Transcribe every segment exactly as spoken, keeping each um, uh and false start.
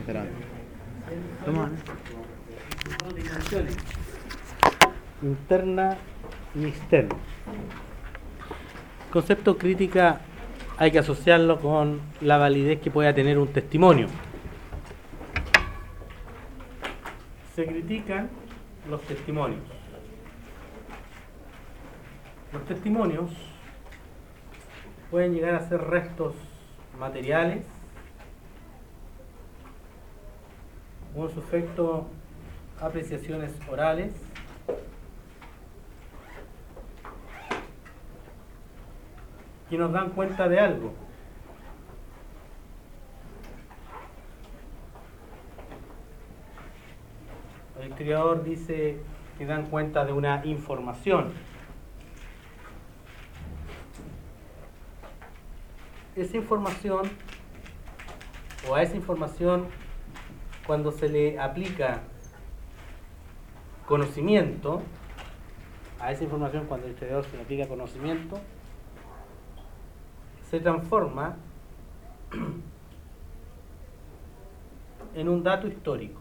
Espera. Toma. Dos dimensiones, interna y externa. El concepto crítica hay que asociarlo con la validez que pueda tener un testimonio. Se critican los testimonios. Los testimonios pueden llegar a ser restos materiales o en su efecto apreciaciones orales que nos dan cuenta de algo. El historiador dice que dan cuenta de una información. Esa información, o a esa información, cuando se le aplica conocimiento, a esa información cuando el historiador se le aplica conocimiento, se transforma en un dato histórico.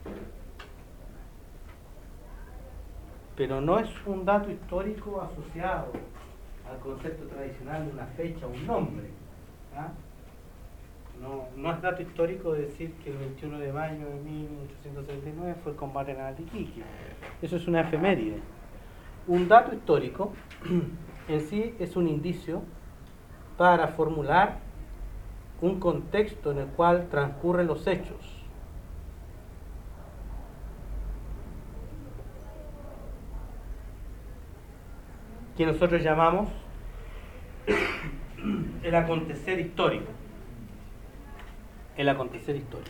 Pero no es un dato histórico asociado al concepto tradicional de una fecha o un nombre. ¿Ah? No, no es dato histórico decir que el veintiuno de mayo de mil ochocientos setenta y nueve fue el combate en Altiquique. Eso es una efeméride. Un dato histórico en sí es un indicio para formular un contexto en el cual transcurren los hechos. Que nosotros llamamos el acontecer histórico. El acontecer histórico.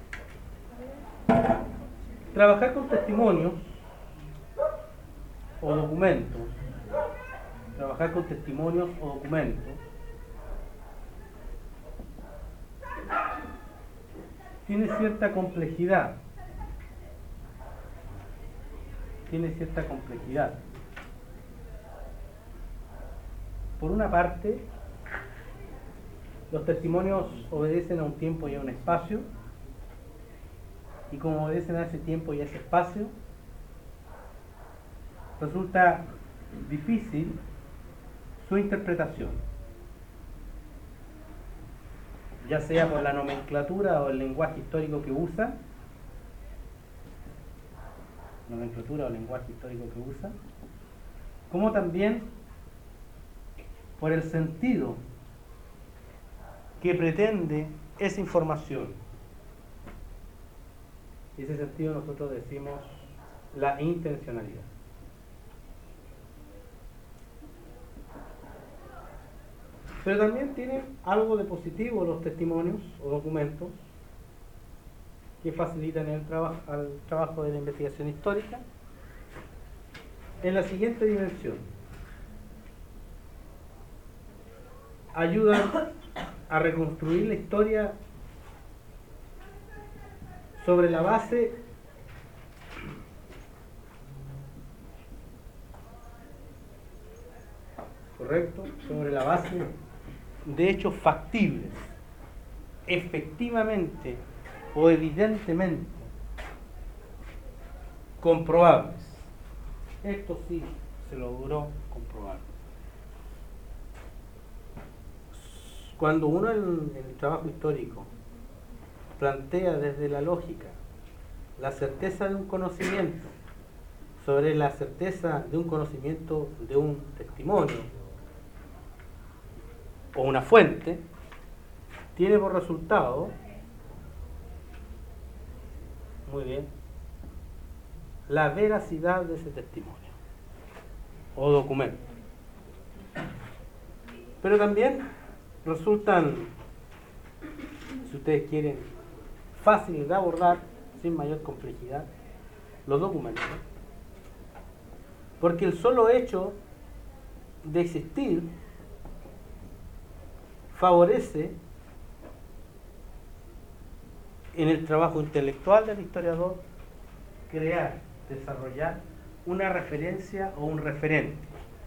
Trabajar con testimonios o documentos, trabajar con testimonios o documentos, tiene cierta complejidad. Tiene cierta complejidad. Por una parte, los testimonios obedecen a un tiempo y a un espacio, y como obedecen a ese tiempo y a ese espacio, resulta difícil su interpretación, ya sea por la nomenclatura o el lenguaje histórico que usa, nomenclatura o lenguaje histórico que usa, como también por el sentido que pretende esa información. Y ese sentido nosotros decimos la intencionalidad. Pero también tienen algo de positivo los testimonios o documentos que facilitan el trabajo, al trabajo de la investigación histórica en la siguiente dimensión. Ayudan a reconstruir la historia sobre la base correcto, sobre la base de hechos factibles, efectivamente o evidentemente comprobables. Esto sí se logró comprobar. Cuando uno en el trabajo histórico plantea desde la lógica la certeza de un conocimiento sobre la certeza de un conocimiento de un testimonio o una fuente, tiene por resultado, muy bien, la veracidad de ese testimonio o documento. Pero también resultan, si ustedes quieren, fáciles de abordar sin mayor complejidad los documentos, porque el solo hecho de existir favorece en el trabajo intelectual del historiador crear, desarrollar una referencia o un referente.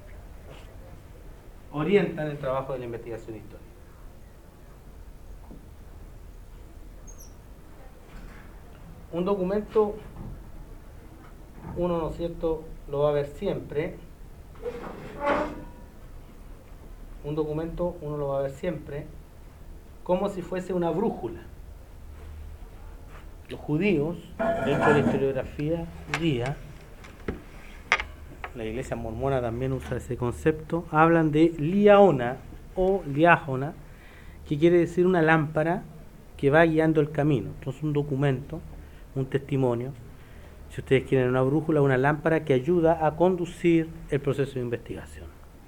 Orientan el trabajo de la investigación histórica. un documento uno, ¿no es cierto?, lo va a ver siempre. Un documento uno lo va a ver siempre como si fuese una brújula. Los judíos, dentro de la historiografía judía, la iglesia mormona también usa ese concepto, hablan de liaona o liájona, que quiere decir una lámpara que va guiando el camino. Entonces un documento, un testimonio, si ustedes quieren una brújula, una lámpara que ayuda a conducir el proceso de investigación.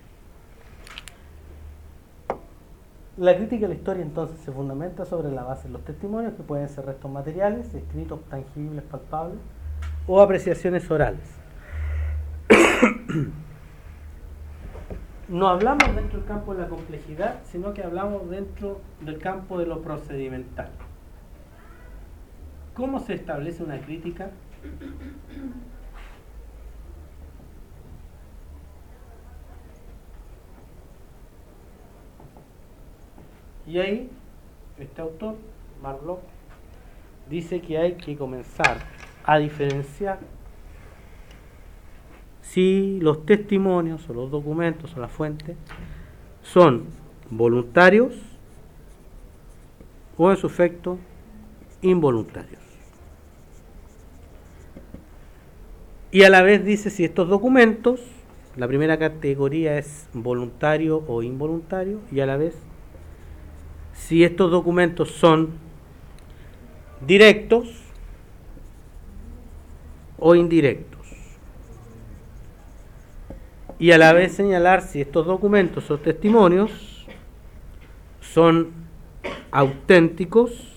La crítica de la historia entonces se fundamenta sobre la base de los testimonios, que pueden ser restos materiales, escritos, tangibles, palpables, o apreciaciones orales. No hablamos dentro del campo de la complejidad, sino que hablamos dentro del campo de lo procedimental. ¿Cómo se establece una crítica? Y ahí, este autor, Mark Bloch, dice que hay que comenzar a diferenciar si los testimonios o los documentos o la fuente son voluntarios o en su efecto involuntarios. Y a la vez dice si estos documentos, la primera categoría es voluntario o involuntario, y a la vez si estos documentos son directos o indirectos. Y a la vez señalar si estos documentos o testimonios son auténticos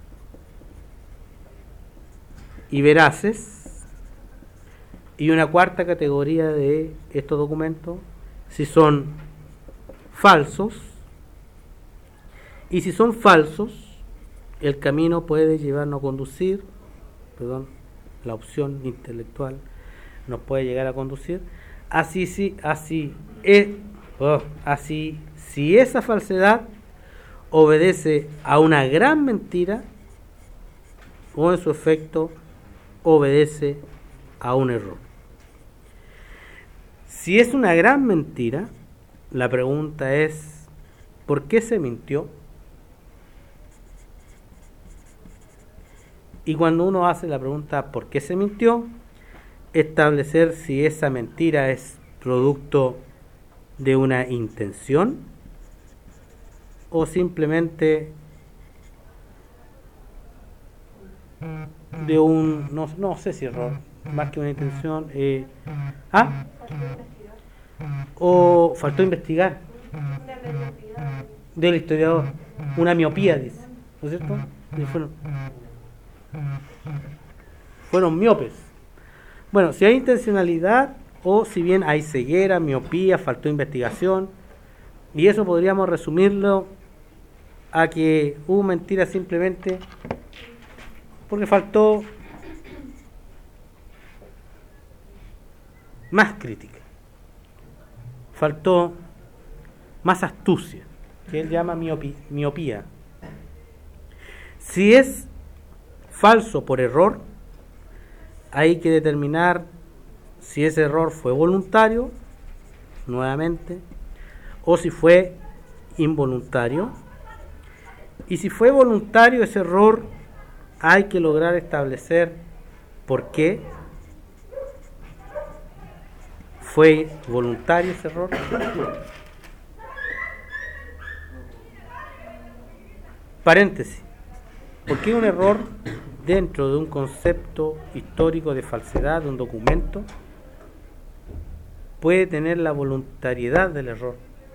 y veraces. Y una cuarta categoría de estos documentos, si son falsos. Y si son falsos, el camino puede llevarnos a conducir, perdón, la opción intelectual nos puede llegar a conducir, así, sí, así, es, oh, así, si esa falsedad obedece a una gran mentira o en su efecto obedece a un error. Si es una gran mentira, la pregunta es, ¿por qué se mintió? Y cuando uno hace la pregunta ¿por qué se mintió?, establecer si esa mentira es producto de una intención o simplemente de un, no, no sé si error, más que una intención, eh, ¿ah? O faltó investigar, del historiador, una miopía, dice, ¿no es cierto? Y fueron, fueron miopes. Bueno, si hay intencionalidad o si bien hay ceguera, miopía, faltó investigación, y eso podríamos resumirlo a que hubo mentira simplemente porque faltó más crítica, faltó más astucia, que él llama miopía, miopía. Si es falso por error, hay que determinar si ese error fue voluntario, nuevamente, o si fue involuntario. Y si fue voluntario ese error, hay que lograr establecer por qué fue voluntario ese error. Paréntesis. ¿Por qué un error dentro de un concepto histórico de falsedad de un documento puede tener la voluntariedad del error?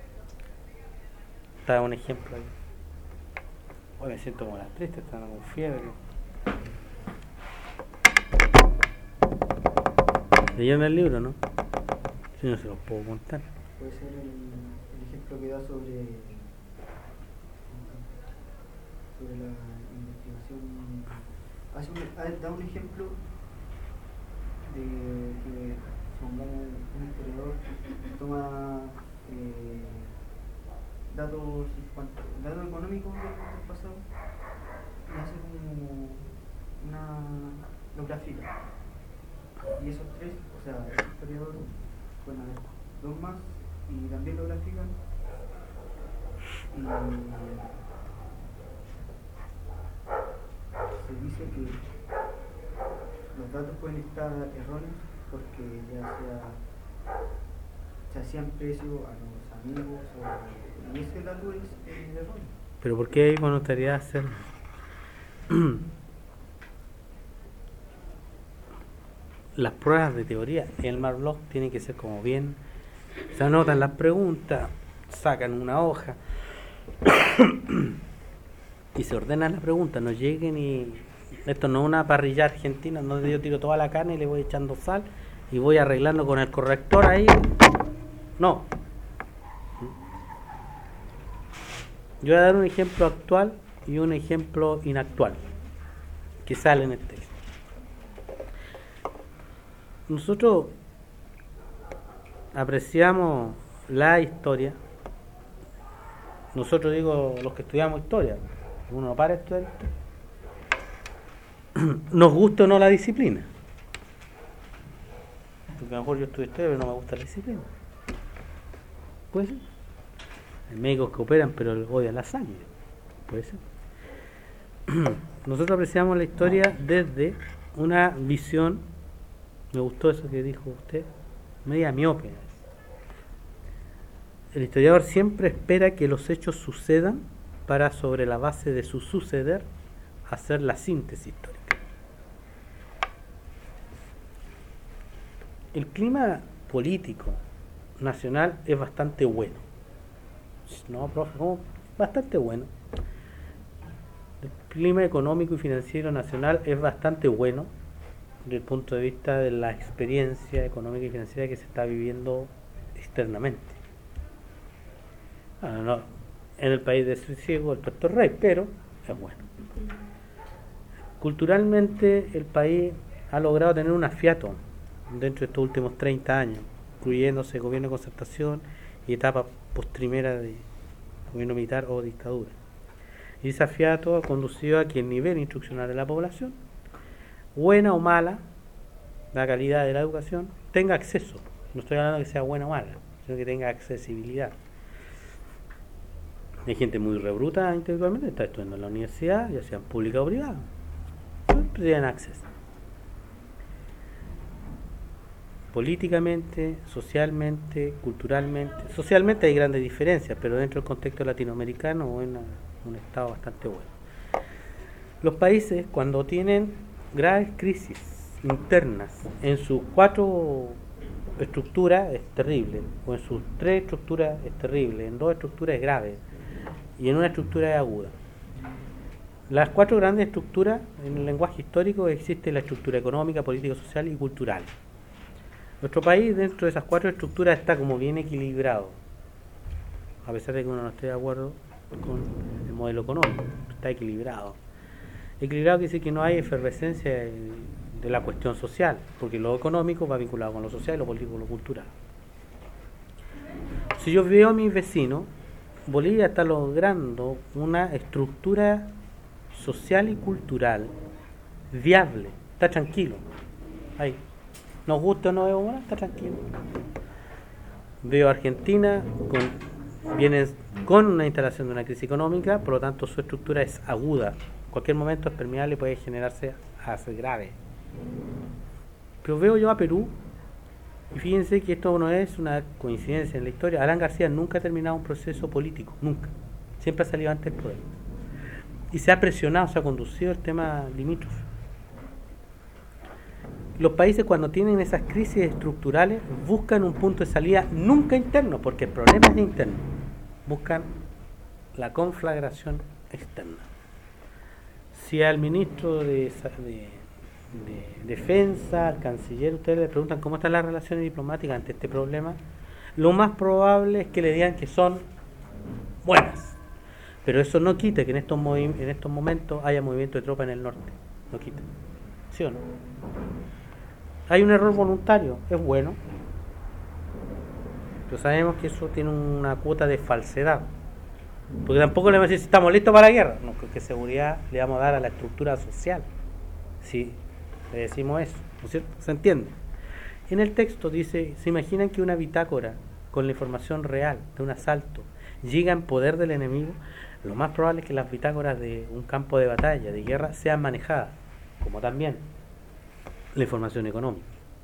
Está un ejemplo ahí. Hoy me siento como las tristes, están con fiebre. Leyeron el libro, ¿no? Si no se los puedo contar. Puede ser el, el ejemplo que da sobre, sobre la investigación. Hace un, da un ejemplo de que supongamos un historiador toma eh, datos, datos económicos del pasado y hace como una grafica. Y esos tres, o sea, el historiador, bueno, a ver, dos más, y también lo grafican. Y se dice que los datos pueden estar erróneos porque ya sea se hacían precio a los amigos o, y ese dato es eh, erróneo. ¿Pero por qué hay voluntariedad hacerlo? Las pruebas de teoría en el Marblog tienen que ser como bien, se anotan las preguntas, sacan una hoja y se ordenan las preguntas, no lleguen y esto no es una parrilla argentina, no yo tiro toda la carne y le voy echando sal y voy arreglando con el corrector ahí, no. Yo voy a dar un ejemplo actual y un ejemplo inactual que sale en el texto. Nosotros apreciamos la historia, nosotros digo los que estudiamos historia, uno no para de estudiar historia, nos gusta o no la disciplina, porque a lo mejor yo estudio historia pero no me gusta la disciplina, puede ser, hay médicos que operan pero odian la sangre, puede ser. Nosotros apreciamos la historia desde una visión, me gustó eso que dijo usted, media miope. El historiador siempre espera que los hechos sucedan para, sobre la base de su suceder, hacer la síntesis histórica. El clima político nacional es bastante bueno. No, profe, ¿cómo? Bastante bueno. El clima económico y financiero nacional es bastante bueno desde el punto de vista de la experiencia económica y financiera que se está viviendo externamente. Ah, no, en el país de Ciego, el Puerto Rey, pero es bueno. Culturalmente el país ha logrado tener un afiato dentro de estos últimos treinta años, incluyéndose gobierno de concertación y etapa postrimera de gobierno militar o dictadura. Y ese afiato ha conducido a que el nivel instruccional de la población, buena o mala, la calidad de la educación, tenga acceso. No estoy hablando de que sea buena o mala, sino que tenga accesibilidad. Hay gente muy rebruta intelectualmente, está estudiando en la universidad, ya sea pública o privada. Siempre tienen acceso. Políticamente, socialmente, culturalmente. Socialmente hay grandes diferencias, pero dentro del contexto latinoamericano es un estado bastante bueno. Los países, cuando tienen graves crisis internas en sus cuatro estructuras es terrible, o en sus tres estructuras es terrible, en dos estructuras es grave y en una estructura es aguda. Las cuatro grandes estructuras en el lenguaje histórico existe la estructura económica, política, social y cultural. Nuestro país dentro de esas cuatro estructuras está como bien equilibrado, a pesar de que uno no esté de acuerdo con el modelo económico, está equilibrado. Equilibrado quiere decir que no hay efervescencia de la cuestión social, porque lo económico va vinculado con lo social y lo político con lo cultural. Si yo veo a mis vecinos, Bolivia está logrando una estructura social y cultural viable, está tranquilo. Ahí, nos gusta o no veo, está tranquilo. Veo a Argentina con, viene con una instalación de una crisis económica, por lo tanto su estructura es aguda. En cualquier momento es permeable y puede generarse a ser grave. Pero veo yo a Perú, y fíjense que esto no es una coincidencia en la historia. Alan García nunca ha terminado un proceso político, nunca. Siempre ha salido antes del poder. Y se ha presionado, se ha conducido el tema limítrofe. Los países cuando tienen esas crisis estructurales buscan un punto de salida nunca interno, porque el problema es interno. Buscan la conflagración externa. Si al ministro de, de, de Defensa, al canciller, ustedes le preguntan cómo están las relaciones diplomáticas ante este problema, lo más probable es que le digan que son buenas. Pero eso no quita que en estos, movi- en estos momentos haya movimiento de tropas en el norte. No quita. ¿Sí o no? Hay un error voluntario, es bueno, pero sabemos que eso tiene una cuota de falsedad. Porque tampoco le vamos a decir si estamos listos para la guerra. No, ¿qué seguridad le vamos a dar a la estructura social? Si le decimos eso, ¿no es cierto? ¿Se entiende? En el texto dice, ¿se imaginan que una bitácora con la información real de un asalto llega en poder del enemigo? Lo más probable es que las bitácoras de un campo de batalla, de guerra, sean manejadas, como también la información económica.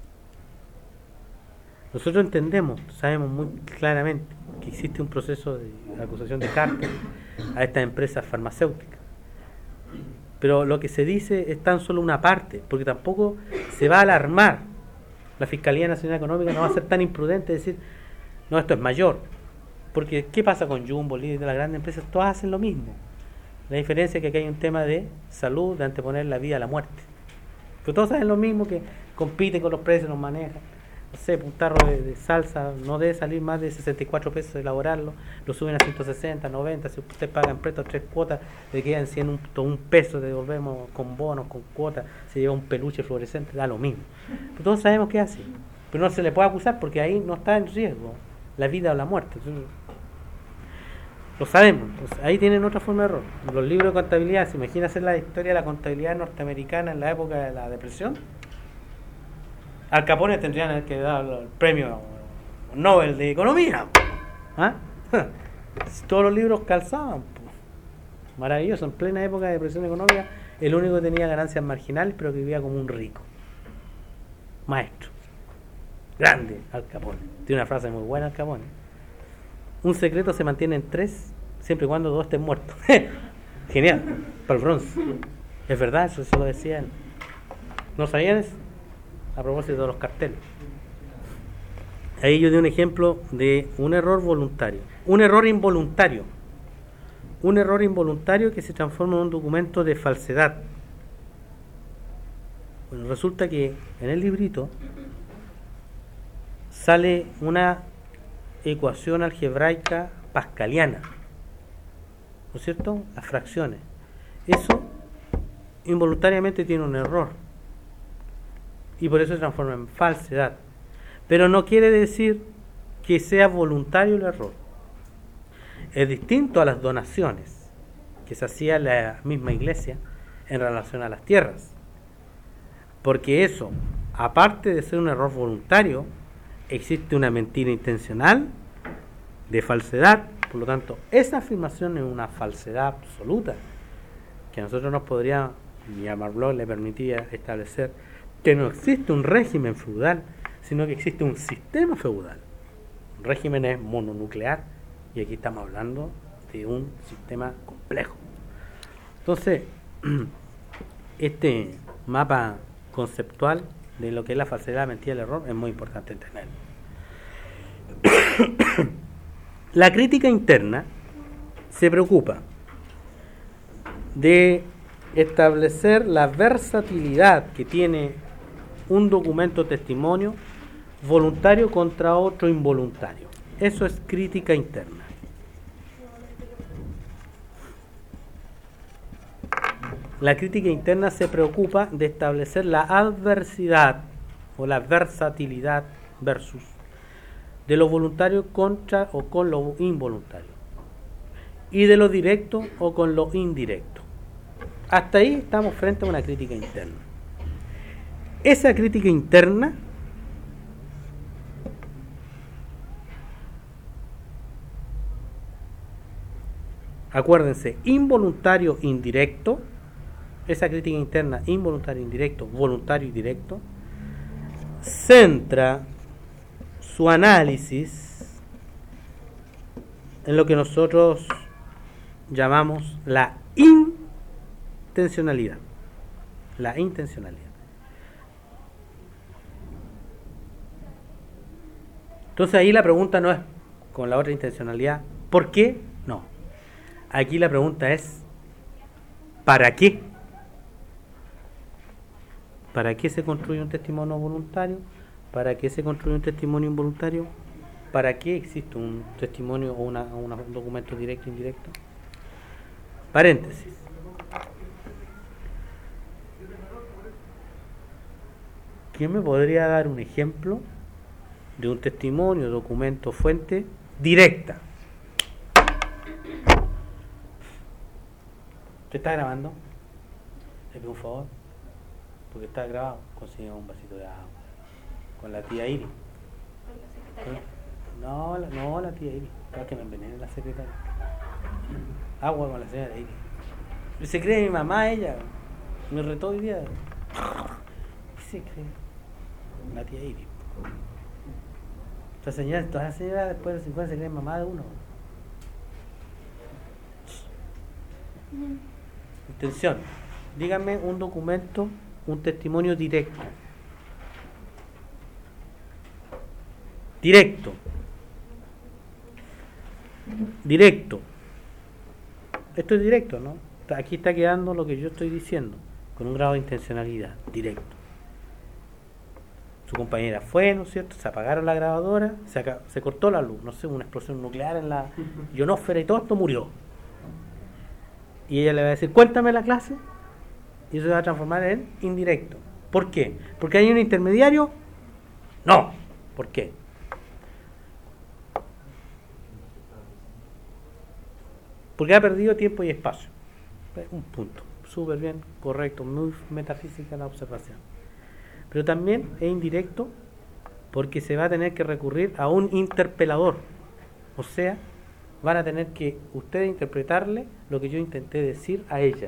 Nosotros entendemos, sabemos muy claramente que existe un proceso de acusación de cártel a estas empresas farmacéuticas. Pero lo que se dice es tan solo una parte, porque tampoco se va a alarmar. La Fiscalía Nacional Económica no va a ser tan imprudente de decir, no, esto es mayor. Porque, ¿qué pasa con Jumbo, Líder, de las grandes empresas? Todas hacen lo mismo. La diferencia es que aquí hay un tema de salud, de anteponer la vida a la muerte. Pero todos hacen lo mismo, que compiten con los precios, los manejan. No sé, un tarro de, de salsa no debe salir más de sesenta y cuatro pesos de elaborarlo, lo suben a ciento sesenta, noventa, si usted paga en presto tres cuotas, le quedan cien, un, un peso, devolvemos con bonos, con cuotas, se lleva un peluche fluorescente, da lo mismo. Pero todos sabemos que es así, pero no se le puede acusar porque ahí no está en riesgo la vida o la muerte. Entonces, lo sabemos, entonces, ahí tienen otra forma de error. Los libros de contabilidad, ¿se imagina hacer la historia de la contabilidad norteamericana en la época de la depresión? Al Capone tendrían que dar el premio Nobel de Economía. ¿Ah? Todos los libros calzaban. Maravilloso, en plena época de depresión económica, el único que tenía ganancias marginales, pero que vivía como un rico. Maestro. Grande, Al Capone. Tiene una frase muy buena, Al Capone. Un secreto se mantiene en tres, siempre y cuando dos estén muertos. Genial, para el bronce. Es verdad, eso, eso lo decía él. ¿No sabían eso? A propósito de los carteles. Ahí yo di un ejemplo de un error voluntario. Un error involuntario. Un error involuntario que se transforma en un documento de falsedad. Bueno, resulta que en el librito sale una ecuación algebraica pascaliana, ¿no es cierto? Las fracciones. Eso involuntariamente tiene un error y por eso se transforma en falsedad. Pero no quiere decir que sea voluntario el error. Es distinto a las donaciones que se hacía en la misma iglesia en relación a las tierras. Porque eso, aparte de ser un error voluntario, existe una mentira intencional de falsedad. Por lo tanto, esa afirmación es una falsedad absoluta que a nosotros nos podría, y a Marblot le permitía establecer que no existe un régimen feudal, sino que existe un sistema feudal. Un régimen es mononuclear y aquí estamos hablando de un sistema complejo. Entonces, este mapa conceptual de lo que es la falsedad, la mentira y el error es muy importante entenderlo. La crítica interna se preocupa de establecer la versatilidad que tiene un documento testimonio voluntario contra otro involuntario. Eso es crítica interna. La crítica interna se preocupa de establecer la adversidad o la versatilidad versus de lo voluntario contra o con lo involuntario y de lo directo o con lo indirecto. Hasta ahí estamos frente a una crítica interna. Esa crítica interna acuérdense, involuntario indirecto, esa crítica interna involuntario indirecto, voluntario y directo, centra su análisis en lo que nosotros llamamos la intencionalidad. La intencionalidad. Entonces ahí la pregunta no es con la otra intencionalidad, ¿por qué? No. Aquí la pregunta es ¿para qué? ¿Para qué se construye un testimonio voluntario? ¿Para qué se construye un testimonio involuntario? ¿Para qué existe un testimonio o una, una, un documento directo e indirecto? Paréntesis. ¿Quién me podría dar un ejemplo de un testimonio, documento, fuente directa? ¿Te está grabando? ¿Le pido un favor? porque está grabado. Consigue un vasito de agua. Con la tía Iris. Con la secretaria. No, la, no, la tía Iris. Para que me envenene la secretaria. Agua con la señora Iris. Se cree mi mamá, ella. Me retó hoy día. ¿Qué se cree? La tía Iris. Esta señora, todas las señoras después de los cincuenta se creen mamá de uno. Intención. Dígame un documento, un testimonio directo. Directo. Directo. Esto es directo, ¿no? Aquí está quedando lo que yo estoy diciendo, con un grado de intencionalidad, directo. Su compañera fue, ¿no es cierto? Se apagaron la grabadora, se, acá, se cortó la luz, no sé, una explosión nuclear en la ionosfera y todo esto murió. Y ella le va a decir, cuéntame la clase, y eso se va a transformar en indirecto. ¿Por qué? ¿Porque hay un intermediario? No. ¿Por qué? Porque ha perdido tiempo y espacio. Un punto. Súper bien, correcto, muy metafísica la observación. Pero también es indirecto porque se va a tener que recurrir a un interpelador. O sea, van a tener que ustedes interpretarle lo que yo intenté decir a ella.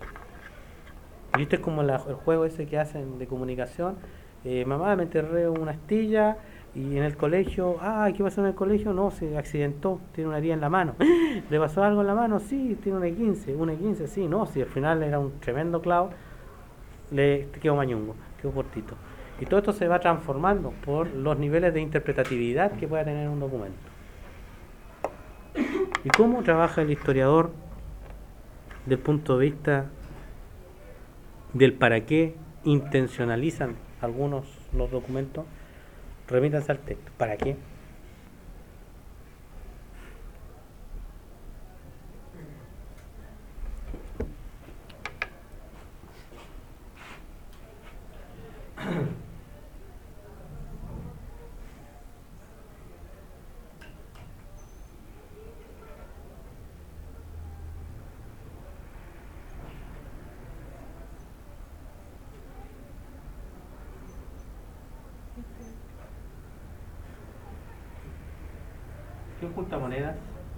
Y esto es como la, el juego ese que hacen de comunicación. Eh, mamá, me enterré una astilla y en el colegio, ah, ¿qué pasó en el colegio? No, se accidentó, tiene una herida en la mano. ¿Le pasó algo en la mano? Sí, tiene una E quince, una E quince, sí, no, si al final era un tremendo clavo, le quedó mañungo, quedó cortito. Y todo esto se va transformando por los niveles de interpretatividad que pueda tener un documento. ¿Y cómo trabaja el historiador del punto de vista del para qué intencionalizan algunos los documentos? Remítanse al texto. ¿Para qué? ¿Quién junta monedas?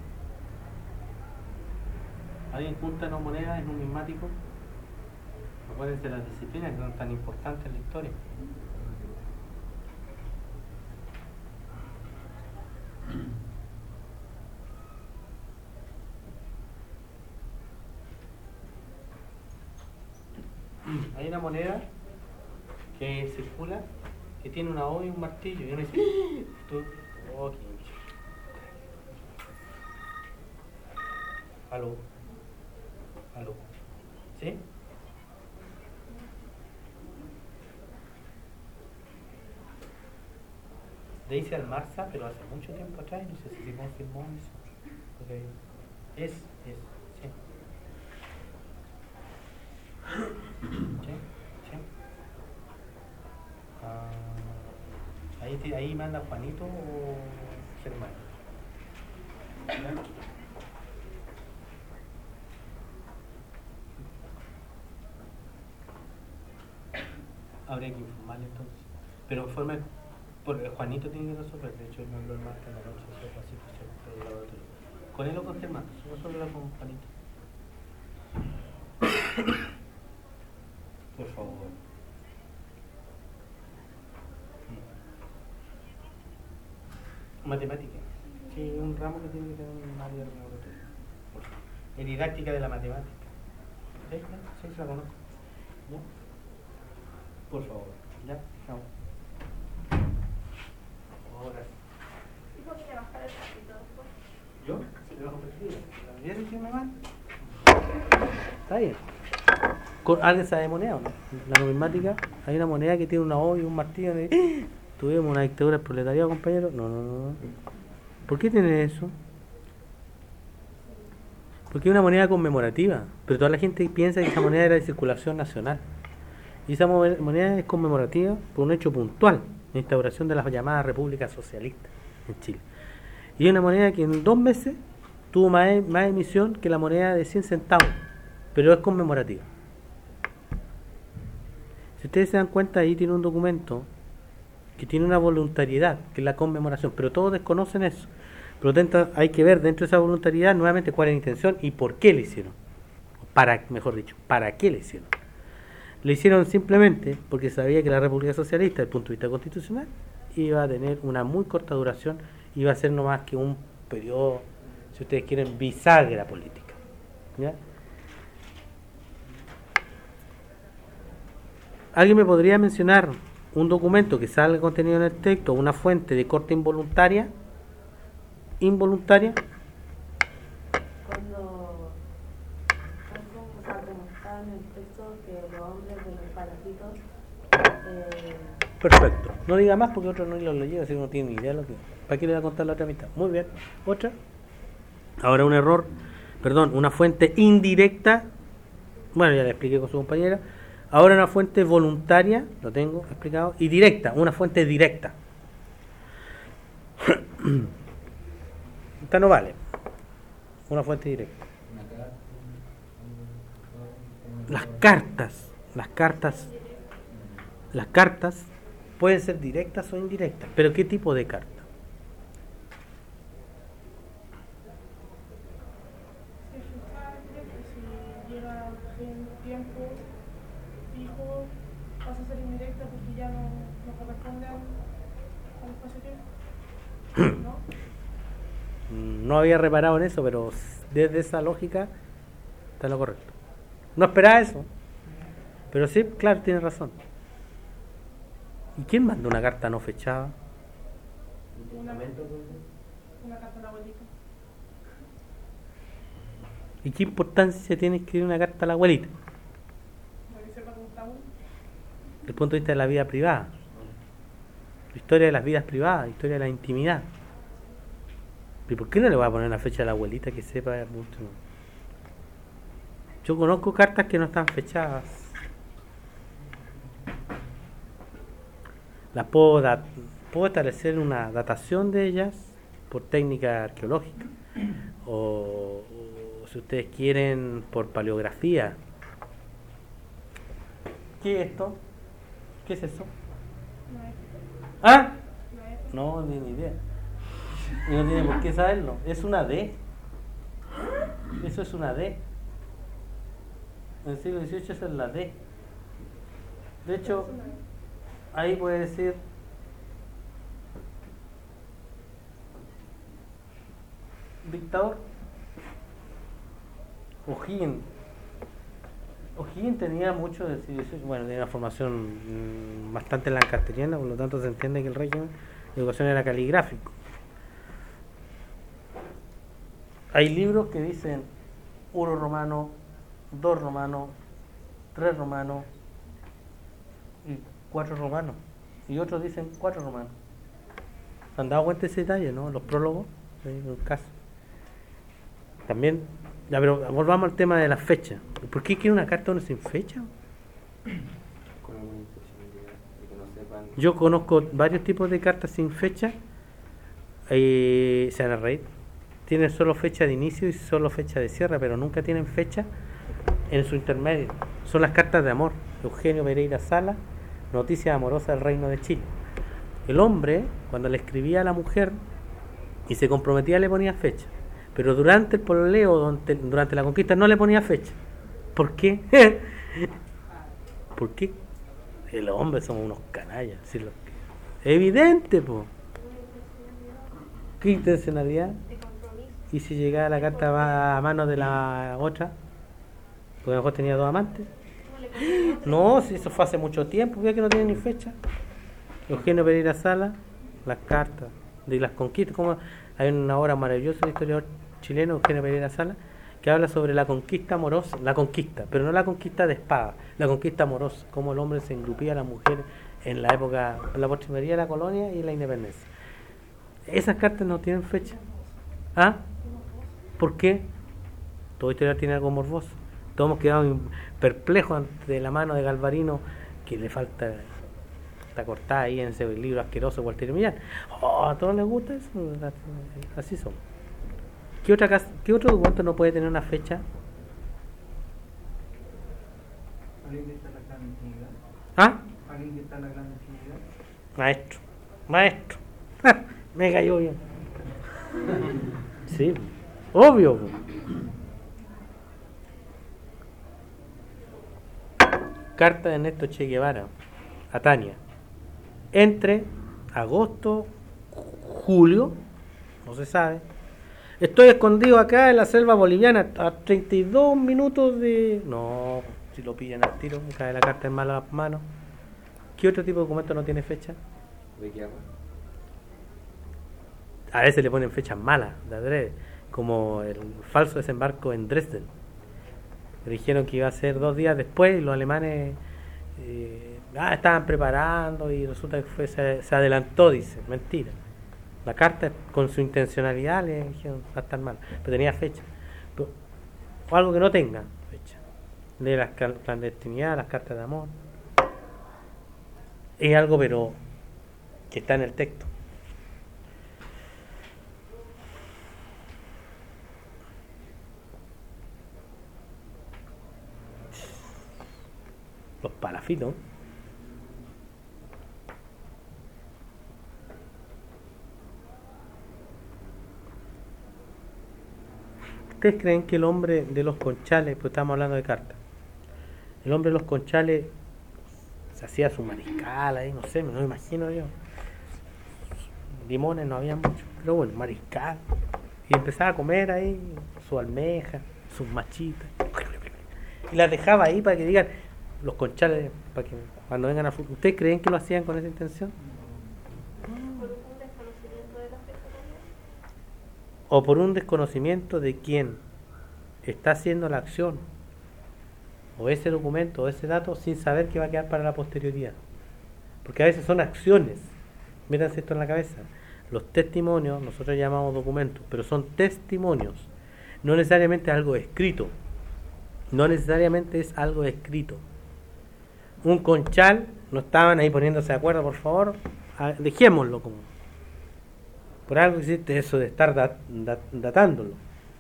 ¿Alguien junta no monedas? ¿Es numismático? Acuérdense de las disciplinas que son tan importantes en la historia. Hay una moneda que circula que tiene una O y un martillo. Y uno dice, tú, oh, qué aló, aló, ¿sí? Le hice al Marza, pero hace mucho tiempo atrás, no sé si se confirmó eso. Okay. Es, es, sí. ¿Sí? ¿Sí? Ah, ahí, te, ahí manda Juanito o Germán. ¿Ya? Habría que informarle entonces. Pero forma, porque Juanito tiene que resolver, de hecho él mandó el martes en la noche, eso es así, pues, el laboratorio. Con él o con Germán, resuelve con Juanito. Por favor. Matemática. Sí, un ramo que tiene que tener un área de laboratorio. Por favor. En didáctica de la matemática. ¿Sí? Sí, se la conozco. ¿Ya? Por favor. Ya, chao. Ahora. Dijo que le bajara el ratito después. ¿Yo? Sí. ¿Le bajo perfil? ¿La verdad que me mal? Está bien. ¿Alguien sabe de moneda o no? La numismática, hay una moneda que tiene una O y un martillo. De... ¡Eh! ¿Tuvimos una dictadura del proletariado, compañero? No, no, no. ¿Por qué tiene eso? Porque es una moneda conmemorativa. Pero toda la gente piensa que esa moneda era de circulación nacional. Y esa moneda es conmemorativa por un hecho puntual, la instauración de las llamadas repúblicas socialistas en Chile. Y es una moneda que en dos meses tuvo más, más emisión que la moneda de cien centavos, pero es conmemorativa. Si ustedes se dan cuenta, ahí tiene un documento que tiene una voluntariedad, que es la conmemoración, pero todos desconocen eso. Por lo tanto, hay que ver dentro de esa voluntariedad nuevamente cuál es la intención y por qué le hicieron. Para, mejor dicho, ¿para qué le hicieron? Le hicieron simplemente porque sabía que la República Socialista, desde el punto de vista constitucional, iba a tener una muy corta duración, iba a ser no más que un periodo, si ustedes quieren, bisagra política. ¿Ya? ¿Alguien me podría mencionar un documento que salga contenido en el texto, una fuente de corte involuntaria? ¿Involuntaria? Cuando, algo, o sea, como está en el texto que los hombres de los parásitos. Eh... Perfecto. No diga más porque otro no lo leyó, así que no tiene ni idea de lo que. ¿Para qué le voy a contar la otra mitad? Muy bien. ¿Otra? Ahora un error, perdón, una fuente indirecta. Bueno, ya le expliqué con su compañera. Ahora una fuente voluntaria, lo tengo explicado, y directa, una fuente directa. Esta no vale. Una fuente directa. Las cartas, las cartas, las cartas pueden ser directas o indirectas, pero ¿qué tipo de carta? Si llega en tiempo fijo, pasa a ser indirecta porque ya no, no corresponde al, al espacio-tiempo, ¿no? No había reparado en eso, pero desde esa lógica está lo correcto. No esperaba eso, pero sí, claro, tiene razón. ¿Y quién manda una carta no fechada? Una, una carta a la abuelita. ¿Y qué importancia tiene escribir una carta a la abuelita? Para que sepa cómo está uno. Desde el punto de vista de la vida privada. La historia de las vidas privadas, la historia de la intimidad. ¿Y por qué no le voy a poner una fecha a la abuelita que sepa mucho? Yo conozco cartas que no están fechadas. Las puedo, dat- puedo establecer una datación de ellas por técnica arqueológica o, o si ustedes quieren por paleografía. ¿Qué es esto? ¿Qué es eso? No es, ¿Ah? no es. No, ni ni idea. Y no tiene por qué saberlo. Es una D. Eso es una D. En el siglo dieciocho esa es la D. De hecho, ahí puede decir dictador. O'Higgins. O'Higgins tenía mucho del siglo dieciocho. Bueno, tenía una formación mm, bastante lancasteriana, por lo tanto se entiende que el régimen de educación era caligráfico. Hay libros que dicen uno romano, dos romanos, tres romanos y cuatro romanos. Y otros dicen cuatro romanos. ¿Se han dado cuenta de ese detalle, no? Los prólogos, en un caso. También, ya, pero volvamos al tema de las fechas. ¿Por qué quiere una carta uno sin fecha? Con alguna intencionalidad de que no sepan. Yo conozco varios tipos de cartas sin fecha. Eh, se van a reír. Tienen solo fecha de inicio y solo fecha de cierre, pero nunca tienen fecha en su intermedio. Son las cartas de amor. Eugenio Pereira Sala, Noticias Amorosas del Reino de Chile. El hombre, cuando le escribía a la mujer y se comprometía, le ponía fecha. Pero durante el pololeo, durante, durante la conquista, no le ponía fecha. ¿Por qué? ¿Por qué? Los hombres somos unos canallas. ¿Sí? Lo que... Evidente, po. ¿Qué intencionalidad? De compromiso. ¿Y si llegaba la carta va a manos de la otra? Porque a lo mejor tenía dos amantes. ¿Cómo le conviene? No, si eso fue hace mucho tiempo, vea que no tiene ni fecha. Eugenio Pereira Sala, las cartas de las conquistas, como hay una obra maravillosa de historiador chileno, Eugenio Pereira Sala, que habla sobre la conquista amorosa, la conquista, pero no la conquista de espada, la conquista amorosa, cómo el hombre se engrupía a la mujer en la época, en la postrimería de la colonia y en la independencia. Esas cartas no tienen fecha. ¿Ah? ¿Por qué? Todo historiador tiene algo morboso. Todos hemos quedado perplejos ante la mano de Galvarino, que le falta, está cortada ahí en ese libro asqueroso Walter Millán. Oh, a todos les gusta eso, así son. ¿Qué, otra casa, ¿Qué otro documento no puede tener una fecha? ¿Ah? Alguien que está en la clandestinidad. Maestro, maestro. Me cayó bien. Sí, obvio. Carta de Ernesto Che Guevara a Tania. Entre agosto, julio, no se sabe. Estoy escondido acá en la selva boliviana a treinta y dos minutos de... No, si lo pillan al tiro, me cae la carta en malas manos. ¿Qué otro tipo de documento no tiene fecha? ¿De qué habla? A veces le ponen fechas malas, de adrede, como el falso desembarco en Dresden. Le dijeron que iba a ser dos días después y los alemanes eh, ah, estaban preparando y resulta que fue, se, se adelantó, dice. Mentira. La carta con su intencionalidad le dijeron va a estar mal, pero tenía fecha. Pero, o algo que no tenga fecha. De la clandestinidad, las cartas de amor. Es algo pero que está en el texto. Los palafitos. ¿Ustedes creen que el hombre de los conchales, pues estamos hablando de cartas, el hombre de los conchales se hacía su mariscal ahí, no sé, me lo imagino yo. Limones no había mucho, pero bueno, mariscal. Y empezaba a comer ahí su almeja, sus machitas. Y las dejaba ahí para que digan los conchales, para que cuando vengan a fútbol. ¿Ustedes creen que lo hacían con esa intención? ¿Por un desconocimiento de la fecha también? O por un desconocimiento de quién está haciendo la acción, o ese documento, o ese dato, sin saber que va a quedar para la posterioridad. Porque a veces son acciones. Métanse esto en la cabeza. Los testimonios, nosotros llamamos documentos, pero son testimonios. No necesariamente algo escrito. No necesariamente es algo escrito. Un conchal, no estaban ahí poniéndose de acuerdo, por favor, ah, dejémoslo como. Por algo existe eso de estar dat, dat, datándolo.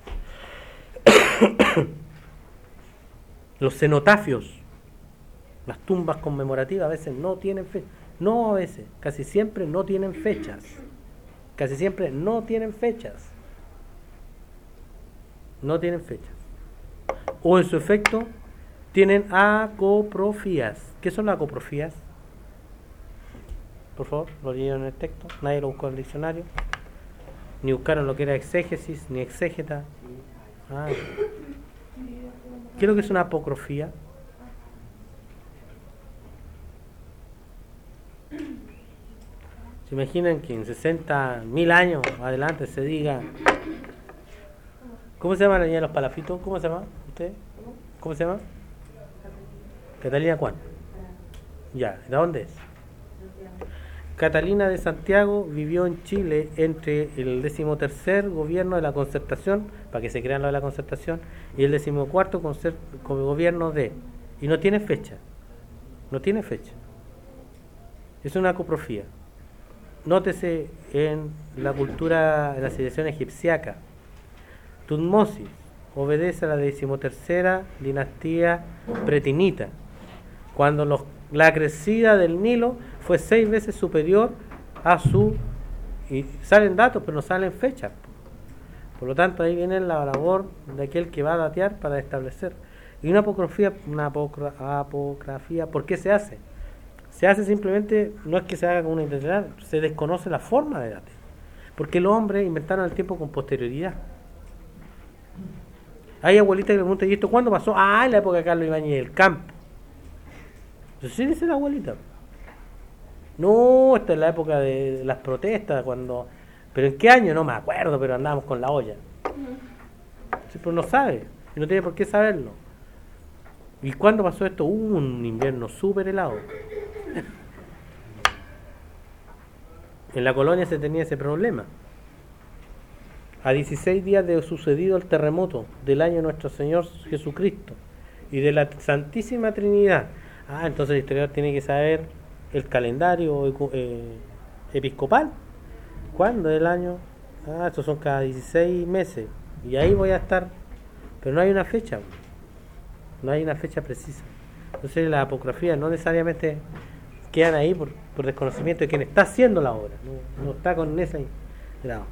Los cenotafios, las tumbas conmemorativas, a veces no tienen fecha. No a veces, casi siempre no tienen fechas. Casi siempre no tienen fechas. No tienen fechas. O en su efecto, tienen acoprofías. ¿Qué son las acoprofías? Por favor, lo leyeron en el texto. Nadie lo buscó en el diccionario. Ni buscaron lo que era exégesis, ni exégeta. Ah. ¿Qué es lo que es una apocrofía? ¿Se imaginan que en sesenta mil años adelante se diga... ¿Cómo se llama la niña de los palafitos? ¿Cómo se llama usted? ¿Cómo se llama? Catalina ¿cuál? Ya, ¿de dónde es? Catalina de Santiago vivió en Chile entre el decimotercer gobierno de la Concertación, para que se crean lo de la Concertación, y el decimocuarto concer- gobierno de... Y no tiene fecha. No tiene fecha. Es una acoprofía. Nótese en la cultura, en la civilización egipciaca. Tutmosis obedece a la decimotercera dinastía pretinita, cuando los, la crecida del Nilo fue seis veces superior a su... Y salen datos, pero no salen fechas. Por lo tanto, ahí viene la labor de aquel que va a datear para establecer. Y una apocrofía, una apocra, apocrafía, ¿por qué se hace? Se hace simplemente, no es que se haga con una intensidad, se desconoce la forma de date. Porque los hombres inventaron el tiempo con posterioridad. Hay abuelitas que me preguntan, ¿y esto cuándo pasó? Ah, en la época de Carlos Ibáñez del Campo. Sí, dice la abuelita. No, esta es la época de las protestas, cuando... ¿Pero en qué año? No me acuerdo, pero andábamos con la olla. Sí, pero no sabe, y no tiene por qué saberlo. ¿Y cuándo pasó esto? Uh, un invierno súper helado. En la colonia se tenía ese problema. A dieciséis días de sucedido el terremoto del año Nuestro Señor Jesucristo y de la Santísima Trinidad. Ah, entonces el historiador tiene que saber el calendario eh, episcopal. ¿Cuándo del año? Ah, estos son cada dieciséis meses. Y ahí voy a estar. Pero no hay una fecha. No hay una fecha precisa. Entonces las apocryfas no necesariamente quedan ahí por, por desconocimiento de quien está haciendo la obra, no, no está con ese grado.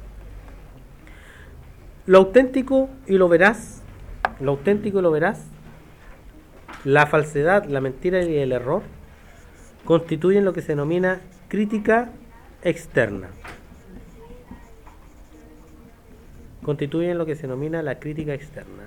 Lo auténtico y lo veraz, lo auténtico y lo veraz, la falsedad, la mentira y el error constituyen lo que se denomina crítica externa. Constituyen lo que se denomina la crítica externa.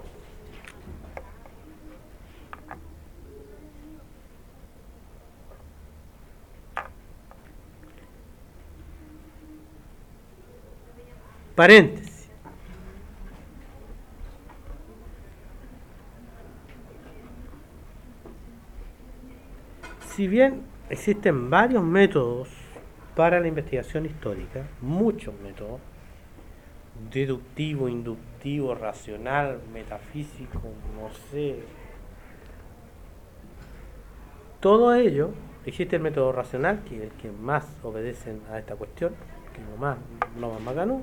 Paréntesis. Si bien existen varios métodos para la investigación histórica, muchos métodos, deductivo, inductivo, racional, metafísico, no sé, todo ello, existe el método racional, que es el que más obedece a esta cuestión, que es lo más, lo más bacano.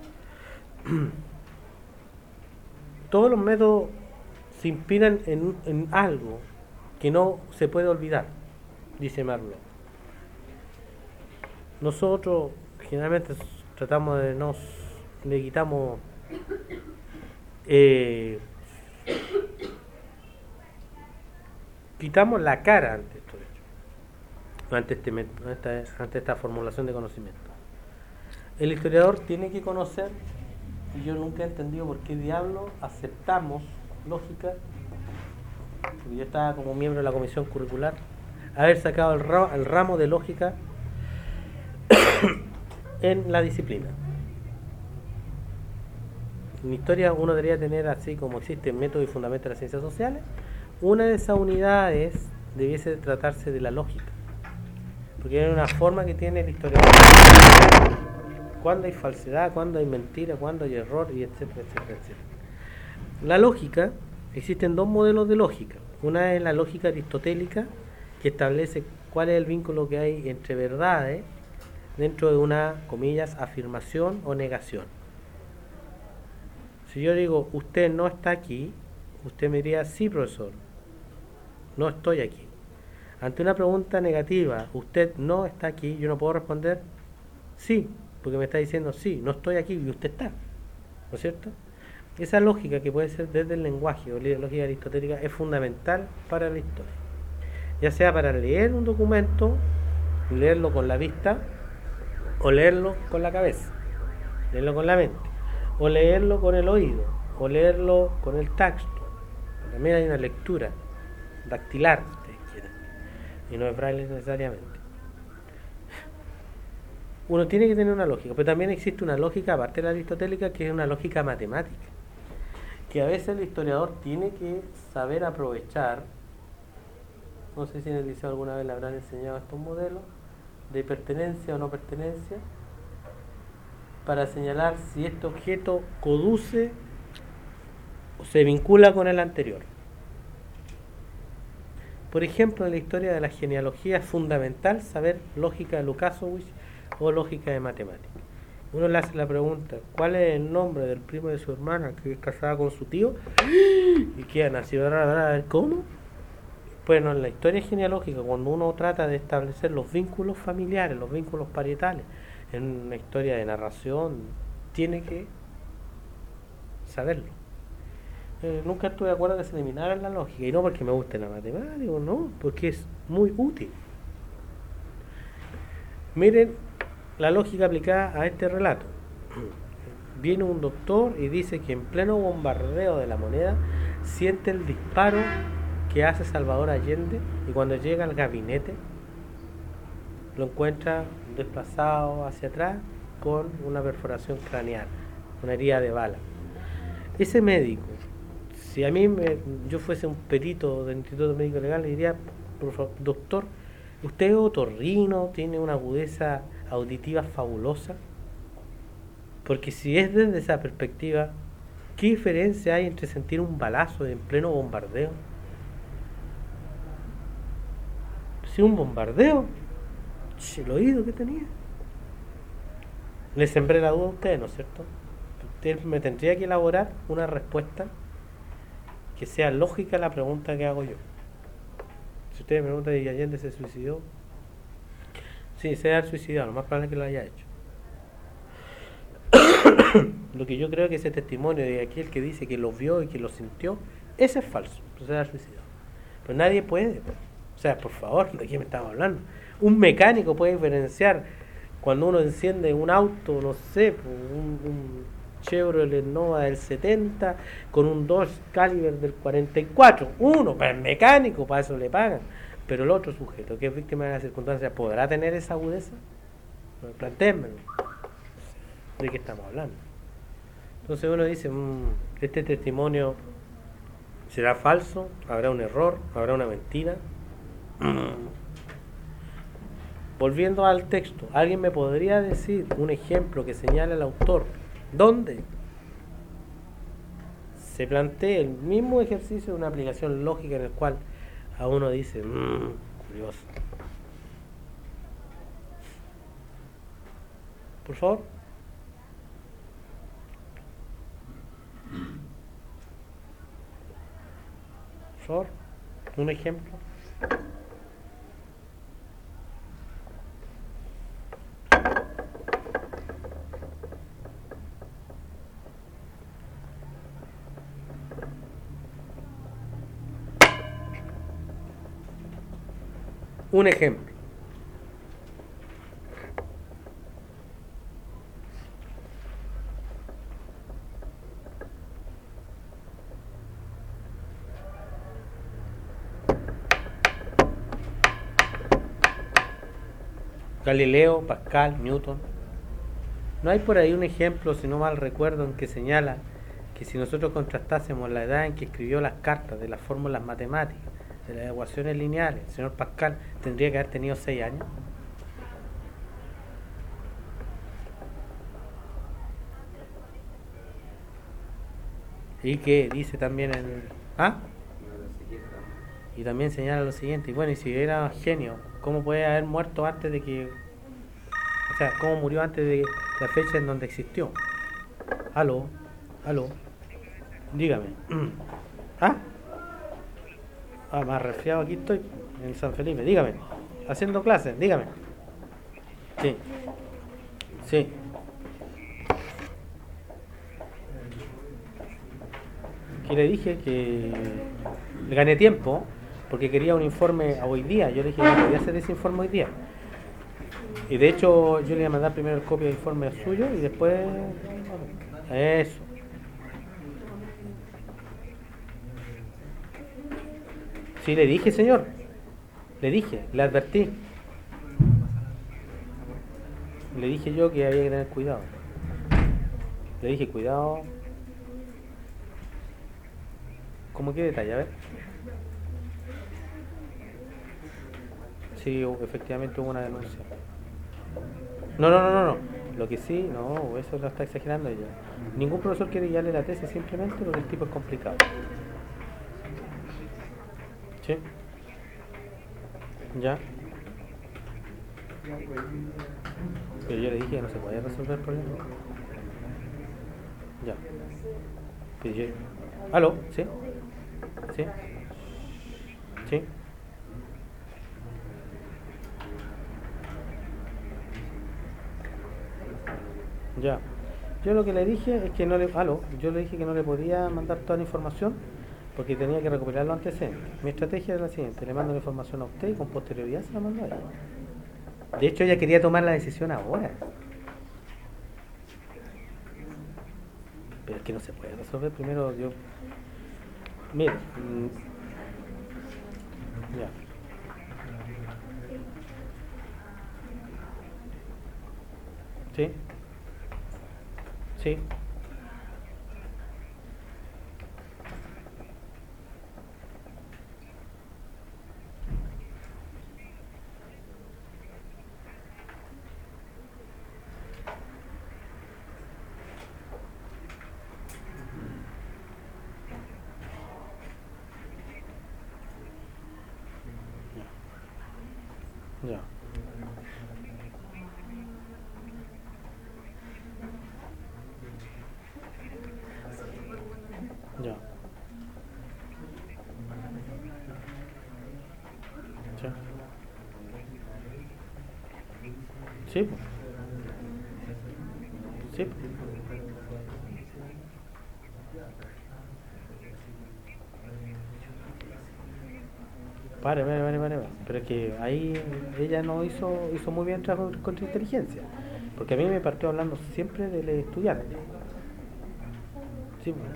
Todos los métodos se inspiran en, en algo que no se puede olvidar, dice Marlowe. Nosotros generalmente tratamos de nos le quitamos eh, quitamos la cara ante esto, ante, este, ante, ante esta formulación de conocimiento. El historiador tiene que conocer, y yo nunca he entendido por qué diablo aceptamos lógica, porque yo estaba como miembro de la comisión curricular, haber sacado el, ra el ramo de lógica en la disciplina. En historia uno debería tener, así como existe el método y fundamento de las ciencias sociales, una de esas unidades debiese tratarse de la lógica, porque es una forma que tiene el historiador cuando hay falsedad, cuando hay mentira, cuando hay error, y etcétera, etcétera, etcétera. La lógica, existen dos modelos de lógica. Una es la lógica aristotélica, que establece cuál es el vínculo que hay entre verdades dentro de una, comillas, afirmación o negación. Si yo digo, usted no está aquí, usted me diría, sí, profesor, no estoy aquí. Ante una pregunta negativa, usted no está aquí, yo no puedo responder, sí, porque me está diciendo, sí, no estoy aquí y usted está, ¿no es cierto? Esa lógica, que puede ser desde el lenguaje o la lógica aristotélica, es fundamental para la historia, ya sea para leer un documento, leerlo con la vista, o leerlo con la cabeza, leerlo con la mente, o leerlo con el oído, o leerlo con el tacto. También hay una lectura dactilar, si ustedes quieren, y no es braille necesariamente. Uno tiene que tener una lógica, pero también existe una lógica, aparte de la aristotélica, que es una lógica matemática, que a veces el historiador tiene que saber aprovechar. No sé si en el liceo alguna vez le habrán enseñado estos modelos de pertenencia o no pertenencia, para señalar si este objeto coduce o se vincula con el anterior. Por ejemplo, en la historia de la genealogía es fundamental saber lógica de Lukasiewicz o lógica de matemática. Uno le hace la pregunta, ¿cuál es el nombre del primo de su hermana que es casada con su tío? Y queda nacido, ¿cómo? Bueno, en la historia genealógica, cuando uno trata de establecer los vínculos familiares, los vínculos parietales, en una historia de narración, tiene que saberlo. Eh, nunca estuve de acuerdo que se eliminara la lógica, y no porque me guste la matemática, no, porque es muy útil. Miren la lógica aplicada a este relato. Viene un doctor y dice que en pleno bombardeo de La Moneda siente el disparo que hace Salvador Allende, y cuando llega al gabinete lo encuentra desplazado hacia atrás con una perforación craneal, una herida de bala. Ese médico, si a mí me, yo fuese un perito del Instituto Médico Legal, le diría, por favor, doctor, usted es otorrino, tiene una agudeza auditiva fabulosa, porque si es desde esa perspectiva, ¿qué diferencia hay entre sentir un balazo en pleno bombardeo? Si un bombardeo, el oído que tenía. Le sembré la duda a ustedes, ¿no es cierto? Usted me tendría que elaborar una respuesta que sea lógica a la pregunta que hago yo. Si usted me pregunta y Allende se suicidó, sí, se ha suicidado, lo más probable es que lo haya hecho. Lo que yo creo que ese testimonio de aquel que dice que lo vio y que lo sintió, ese es falso, pues se ha suicidado. Pero nadie puede, pues. O sea, por favor, ¿de qué me estamos hablando? Un mecánico puede diferenciar cuando uno enciende un auto, no sé, pues, un, un Chevrolet Nova del setenta con un Dodge Caliber del cuarenta y cuatro. Uno, pues mecánico, para eso le pagan. Pero el otro sujeto, que es víctima de las circunstancias, ¿podrá tener esa agudeza? Plantéenmelo. ¿De qué estamos hablando? Entonces uno dice, mmm, este testimonio será falso, habrá un error, habrá una mentira. Volviendo al texto, ¿alguien me podría decir un ejemplo que señale al autor? ¿Dónde se plantea el mismo ejercicio de una aplicación lógica en el cual a uno dice, mmm, curioso? Por favor. Por favor, un ejemplo. Un ejemplo. Galileo, Pascal, Newton. ¿No hay por ahí un ejemplo, si no mal recuerdo, en que señala que si nosotros contrastásemos la edad en que escribió las cartas de las fórmulas matemáticas, de las ecuaciones lineales, el señor Pascal tendría que haber tenido seis años? Y que dice también en el... ¿Ah? Y también señala lo siguiente, y bueno, y si era genio, ¿cómo puede haber muerto antes de que... O sea, ¿cómo murió antes de la fecha en donde existió? Aló, aló, dígame. ¿Ah? Ah, más resfriado aquí estoy, en San Felipe, dígame. Haciendo clases, dígame. Sí, sí. Que le dije que le gané tiempo porque quería un informe a hoy día. Yo le dije que no podía hacer ese informe hoy día. Y de hecho yo le iba a mandar primero el copia del informe suyo y después... Eso. Sí, le dije, señor. Le dije, le advertí. Le dije yo que había que tener cuidado. Le dije, cuidado. ¿Cómo qué detalle? A ver. Sí, efectivamente hubo una denuncia. No, no, no, no, no. Lo que sí, no, eso lo está exagerando ella. Ningún profesor quiere guiarle la tesis simplemente porque el tipo es complicado. ¿Sí? ¿Ya? Pero yo le dije que no se podía resolver el problema. Ya. Pero yo... ¿Aló? ¿Sí? ¿Sí? ¿Sí? Ya. Yo lo que le dije es que no le... ¿Aló? Yo le dije que no le podía mandar toda la información porque tenía que recuperar los antecedentes. Mi estrategia era la siguiente: le mando la información a usted y con posterioridad se la mando a ella. De hecho, ella quería tomar la decisión ahora. Pero es que no se puede resolver. Primero yo... Mire. Mmm, ya. ¿Sí? Sí. Ya. Ya. Sí, pues. Sí, pues. Pare, pare, pare, pare, pare. Pero es que ahí ella no hizo hizo muy bien el trabajo de contrainteligencia. Porque a mí me partió hablando siempre del estudiante. Sí, pues.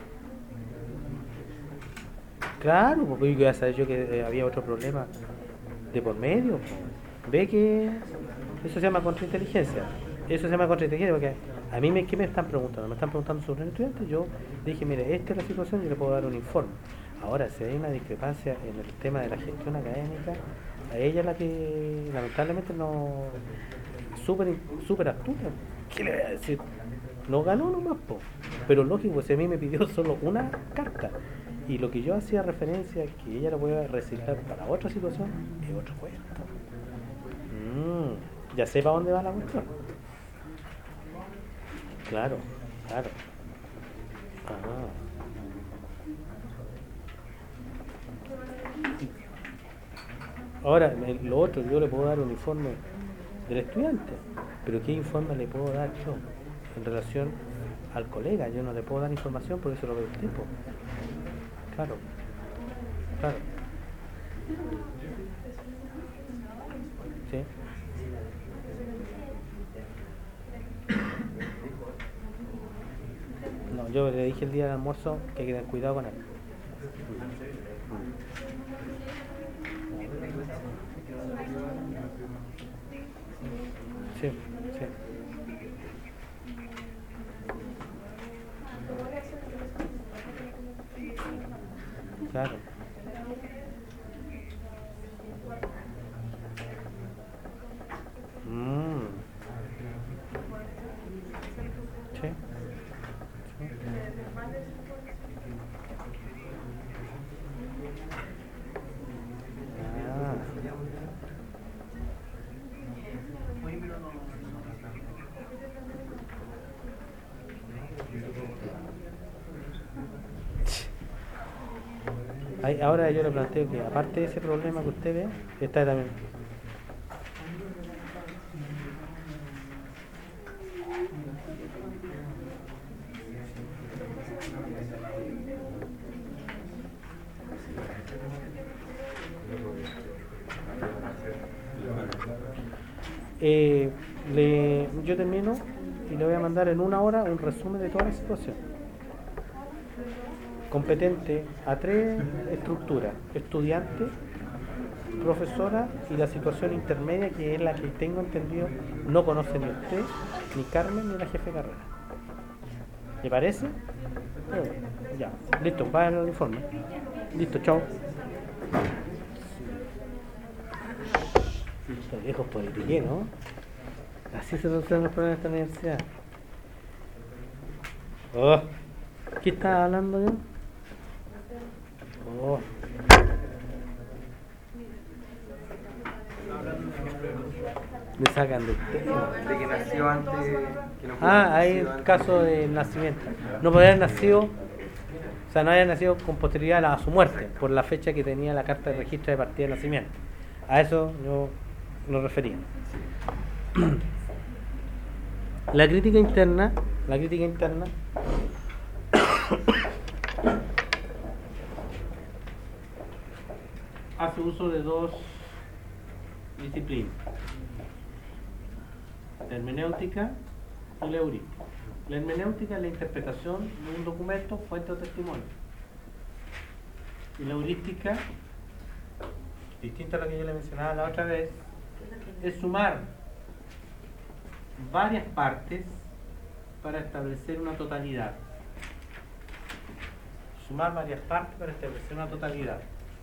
Claro, porque yo ya sabía yo que eh, había otro problema de por medio. Pues. Ve que eso se llama contrainteligencia. Eso se llama contrainteligencia porque a mí me, ¿qué me están preguntando? Me están preguntando sobre un estudiante. Yo dije, mire, esta es la situación, yo le puedo dar un informe. Ahora, si hay una discrepancia en el tema de la gestión académica, a ella la que lamentablemente no súper súper astuta. ¿Qué le voy a decir? No ganó nomás, po. Pero lógico, si a mí me pidió solo una carta y lo que yo hacía referencia que ella lo pueda recitar para otra situación es otro cuento. Mm, ya sé para dónde va la cuestión. Claro, claro. Ajá. Ahora, lo otro, yo le puedo dar un informe del estudiante, pero ¿qué informe le puedo dar yo en relación al colega? Yo no le puedo dar información porque eso lo ve usted, po. Claro, claro. Sí. No, yo le dije el día del almuerzo que hay que tener cuidado con él. Sí, sí. Claro. Mm. Sí. Sí. Ah. Ahí, ahora yo le planteo que aparte de ese problema que usted ve, está también. Eh, le, yo termino y le voy a mandar en una hora un resumen de toda la situación. Competente a tres estructuras: estudiante, profesora y la situación intermedia, que es la que tengo entendido no conoce ni usted, ni Carmen, ni la jefe de carrera. ¿Le parece? Bueno, ya, listo, va el informe. Listo, chao. Estos viejos politiqueros, ¿no? Así se solucionan los problemas de esta universidad. Oh, ¿qué estaba hablando yo? Oh. Me sacan del tema. De que nació antes. Que no pudo Ah, haber hay nacido el antes. caso de nacimiento. No podía haber nacido, o sea, no haya nacido con posterioridad a su muerte, por la fecha que tenía la carta de registro de partida de nacimiento. A eso yo nos refería. La crítica interna, la crítica interna hace uso de dos disciplinas: la hermenéutica y la heurística. La hermenéutica es la interpretación de un documento, fuente o testimonio. Y la heurística, distinto a lo que yo le mencionaba la otra vez, es sumar varias partes para establecer una totalidad. Sumar varias partes para establecer una totalidad.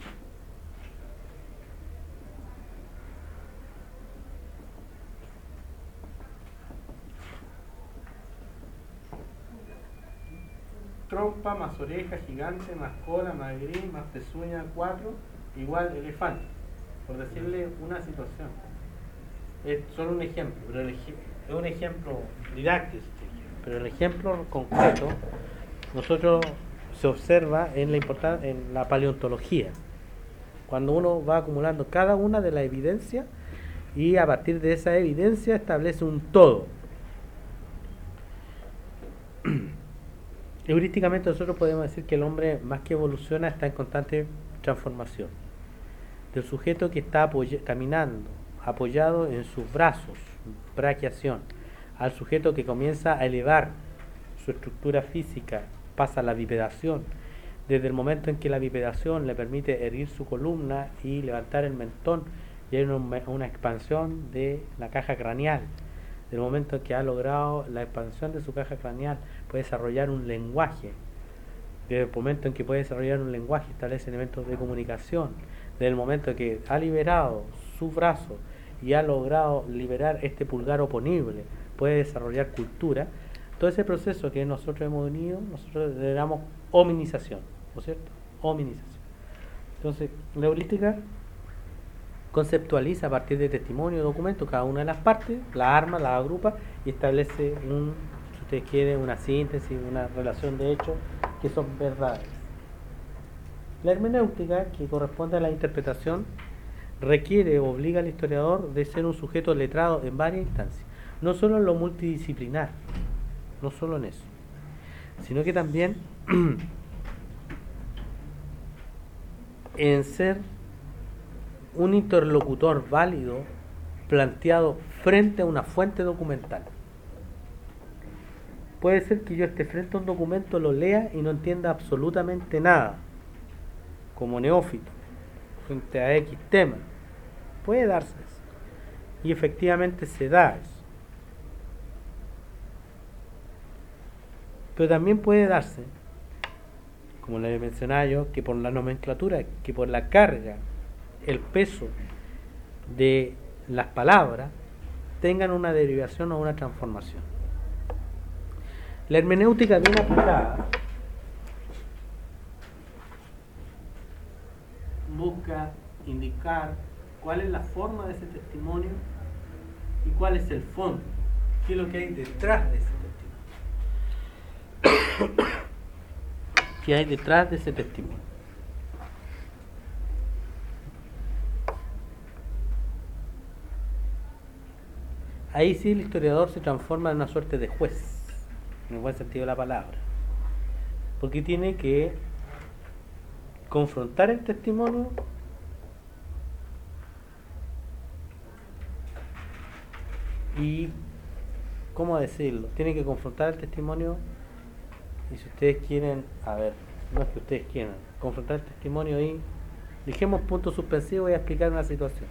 Trompa más oreja gigante más cola más gris más pezuña cuatro igual elefante, por decirle una situación. Es solo un ejemplo, pero el ej- es un ejemplo didáctico, pero el ejemplo concreto nosotros se observa en la importan- en la paleontología, cuando uno va acumulando cada una de las evidencias y a partir de esa evidencia establece un todo. Heurísticamente nosotros podemos decir que el hombre, más que evoluciona, está en constante transformación. Del sujeto que está apoy- caminando, apoyado en sus brazos, braquiación, al sujeto que comienza a elevar su estructura física, pasa a la bipedación. Desde el momento en que la bipedación le permite erguir su columna y levantar el mentón, y hay una, una expansión de la caja craneal. Del momento en que ha logrado la expansión de su caja craneal, puede desarrollar un lenguaje. Desde el momento en que puede desarrollar un lenguaje, establece elementos de comunicación. Desde el momento en que ha liberado su brazo y ha logrado liberar este pulgar oponible, puede desarrollar cultura. Todo ese proceso que nosotros hemos unido, nosotros le damos hominización, ¿no es cierto? Hominización. Entonces, la heurística conceptualiza a partir de testimonio y documento cada una de las partes, la arma, la agrupa y establece un, si ustedes quieren, una síntesis, una relación de hechos que son verdades. La hermenéutica, que corresponde a la interpretación, requiere o obliga al historiador de ser un sujeto letrado en varias instancias, no solo en lo multidisciplinar, no solo en eso, sino que también en ser un interlocutor válido planteado frente a una fuente documental. Puede ser que yo esté frente a un documento, lo lea y no entienda absolutamente nada, como neófito, frente a X tema. Puede darse eso. Y efectivamente se da eso. Pero también puede darse, como le mencionaba yo, que por la nomenclatura, que por la carga, el peso de las palabras, tengan una derivación o una transformación. La hermenéutica bien aplicada busca indicar cuál es la forma de ese testimonio y cuál es el fondo, qué es lo que hay detrás de ese testimonio. ¿Qué hay detrás de ese testimonio? Ahí sí el historiador se transforma en una suerte de juez, en el buen sentido de la palabra, porque tiene que confrontar el testimonio y, ¿cómo decirlo? Tiene que confrontar el testimonio y, si ustedes quieren, a ver, no es que ustedes quieran, confrontar el testimonio y dejemos punto suspensivo y voy a explicar una situación.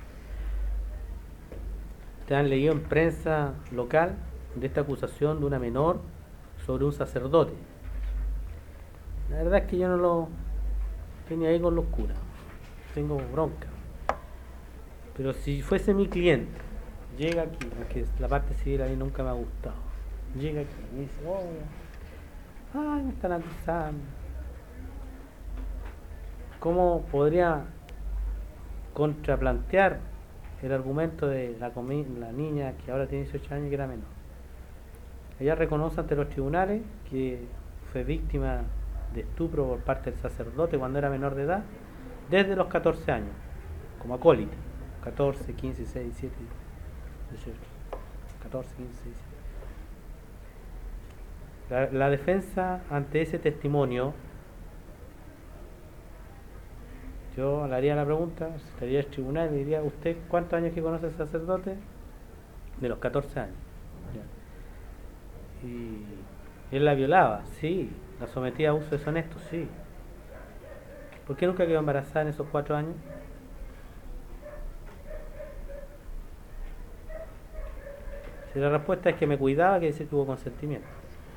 Ustedes han leído en prensa local de esta acusación de una menor sobre un sacerdote. La verdad es que yo no lo tenía ahí con los curas, tengo bronca. Pero si fuese mi cliente, llega aquí, porque la parte civil a mí nunca me ha gustado, llega aquí y me dice, oh, ay, me están acusando. ¿Cómo podría contraplantear el argumento de la, la niña que ahora tiene dieciocho años y que era menor? Ella reconoce ante los tribunales que fue víctima de estupro por parte del sacerdote cuando era menor de edad, desde los catorce años, como acólita, catorce, quince, dieciséis, diecisiete, dieciocho, catorce, quince, diecisiete. La, la defensa ante ese testimonio, yo le haría la pregunta, estaría el tribunal y le diría, ¿usted cuántos años que conoce al sacerdote? De los catorce años. Ya. Y él la violaba, sí. La sometía a uso deshonesto, sí. ¿Por qué nunca quedó embarazada en esos cuatro años? Si la respuesta es que me cuidaba, quiere decir que hubo consentimiento.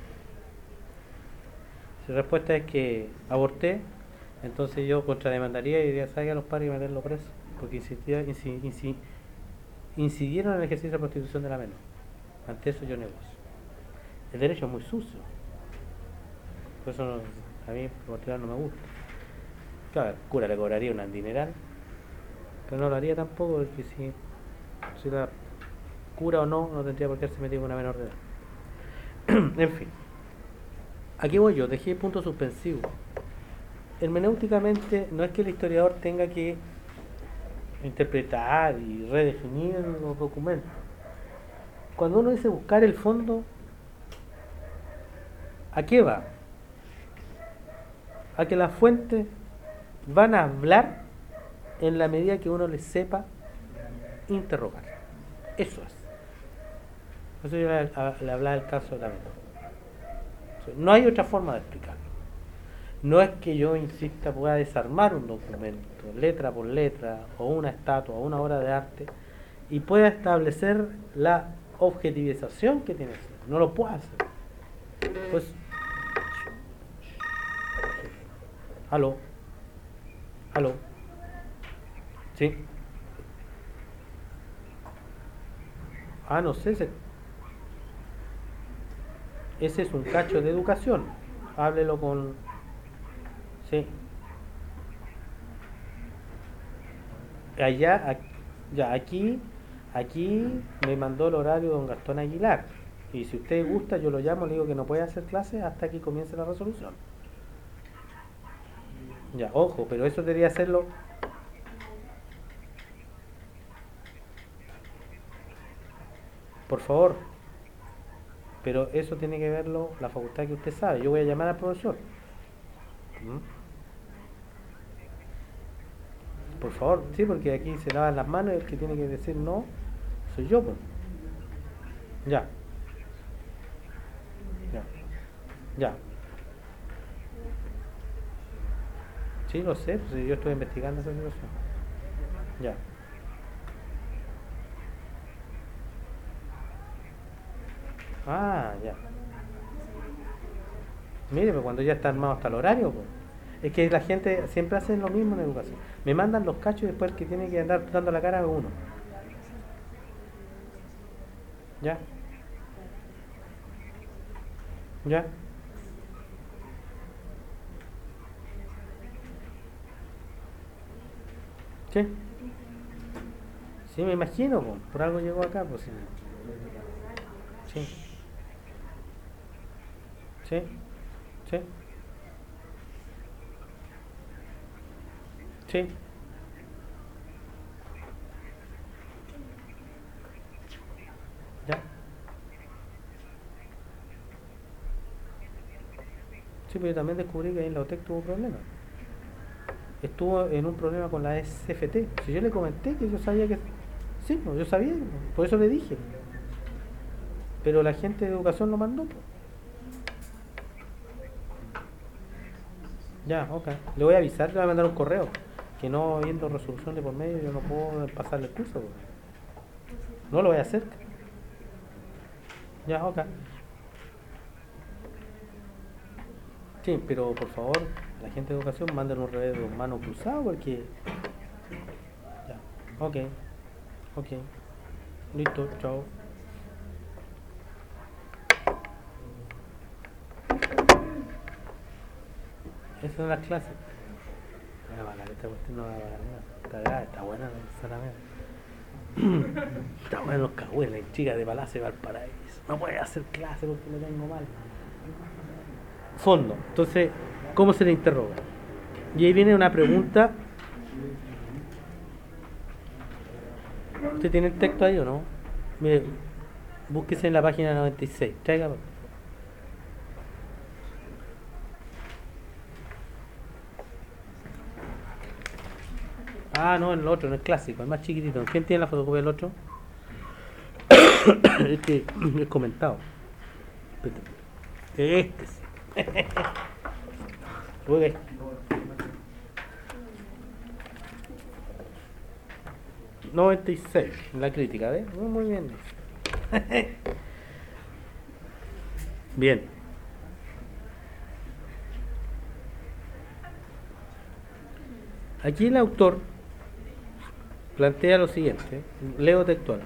Si la respuesta es que aborté, entonces yo contrademandaría y diría, salga a los padres y meterlo preso, porque insistía, inci, inci, incidieron en el ejercicio de la prostitución de la menor. Ante eso yo negocio. El derecho es muy sucio, por eso no, a mí por particular no me gusta. Claro, el cura le cobraría una dineral, pero no lo haría tampoco, porque si, si la cura o no, no tendría por qué haberse metido con una menor de edad. En fin, aquí voy yo, dejé punto suspensivo. Hermenéuticamente no es que el historiador tenga que interpretar y redefinir los documentos. Cuando uno dice buscar el fondo, ¿a qué va? A que las fuentes van a hablar en la medida que uno les sepa interrogar. Eso es. Por eso yo le, le hablaba del caso de la método. No hay otra forma de explicarlo. No es que yo insista pueda desarmar un documento, letra por letra, o una estatua, o una obra de arte, y pueda establecer la objetivización que tiene que ser. No lo puedo hacer. Pues, aló, aló, sí. Ah, no sé, ese, ese es un cacho de educación. Háblelo con, sí. Allá, aquí, ya aquí, aquí me mandó el horario don Gastón Aguilar. Y si usted gusta, yo lo llamo, le digo que no puede hacer clase hasta que comience la resolución. Ya, ojo, pero eso debería hacerlo. Por favor. Pero eso tiene que verlo la facultad que usted sabe. Yo voy a llamar al profesor. ¿Mm? Por favor, sí, porque aquí se lavan las manos y el que tiene que decir no soy yo, pues. Ya. Ya. Ya. Sí, lo sé, pues yo estoy investigando esa situación. Ya. Ah, ya. Mire, pues cuando ya está armado hasta el horario, pues. Es que la gente siempre hace lo mismo en educación. Me mandan los cachos y después el que tiene que andar dando la cara a uno. ¿Ya? ¿Ya? ¿Sí? Sí, me imagino, pues, por algo llegó acá, pues. Sí. Sí. Sí. Sí. Sí. Ya. Sí, pero yo también descubrí que ahí en la O T E C tuvo problemas. Estuvo en un problema con la S F T. Si yo le comenté que yo sabía que... Sí, pues, yo sabía, por eso le dije. Pero la gente de educación lo mandó. Pues. Ya, ok. Le voy a avisar, le voy a mandar un correo. Que no habiendo resolución de por medio, yo no puedo pasarle el curso. Pues. No lo voy a hacer. Ya, ok. Sí, pero por favor, la gente de educación, manden un revés de mano cruzado porque... Ya, ok. Ok. Listo, chao. Esas son las clases. Voy a pagar esta cuestión, no va a pagar nada. Está grave, está buena la ensalada. Está buena los cagüenes, chica de Palacio de Valparaíso. No puede hacer clase porque lo tengo mal. Fondo. Entonces, ¿cómo se le interroga? Y ahí viene una pregunta. ¿Usted tiene el texto ahí o no? Mire, búsquese en la página noventa y seis. Traiga. Ah, no, el otro, no el clásico, el más chiquitito. ¿Quién tiene la fotocopia del otro? Este es comentado. Este sí. Okay. noventa y seis, la crítica, ¿ves? Muy, muy bien. Bien. Aquí el autor plantea lo siguiente, leo textual.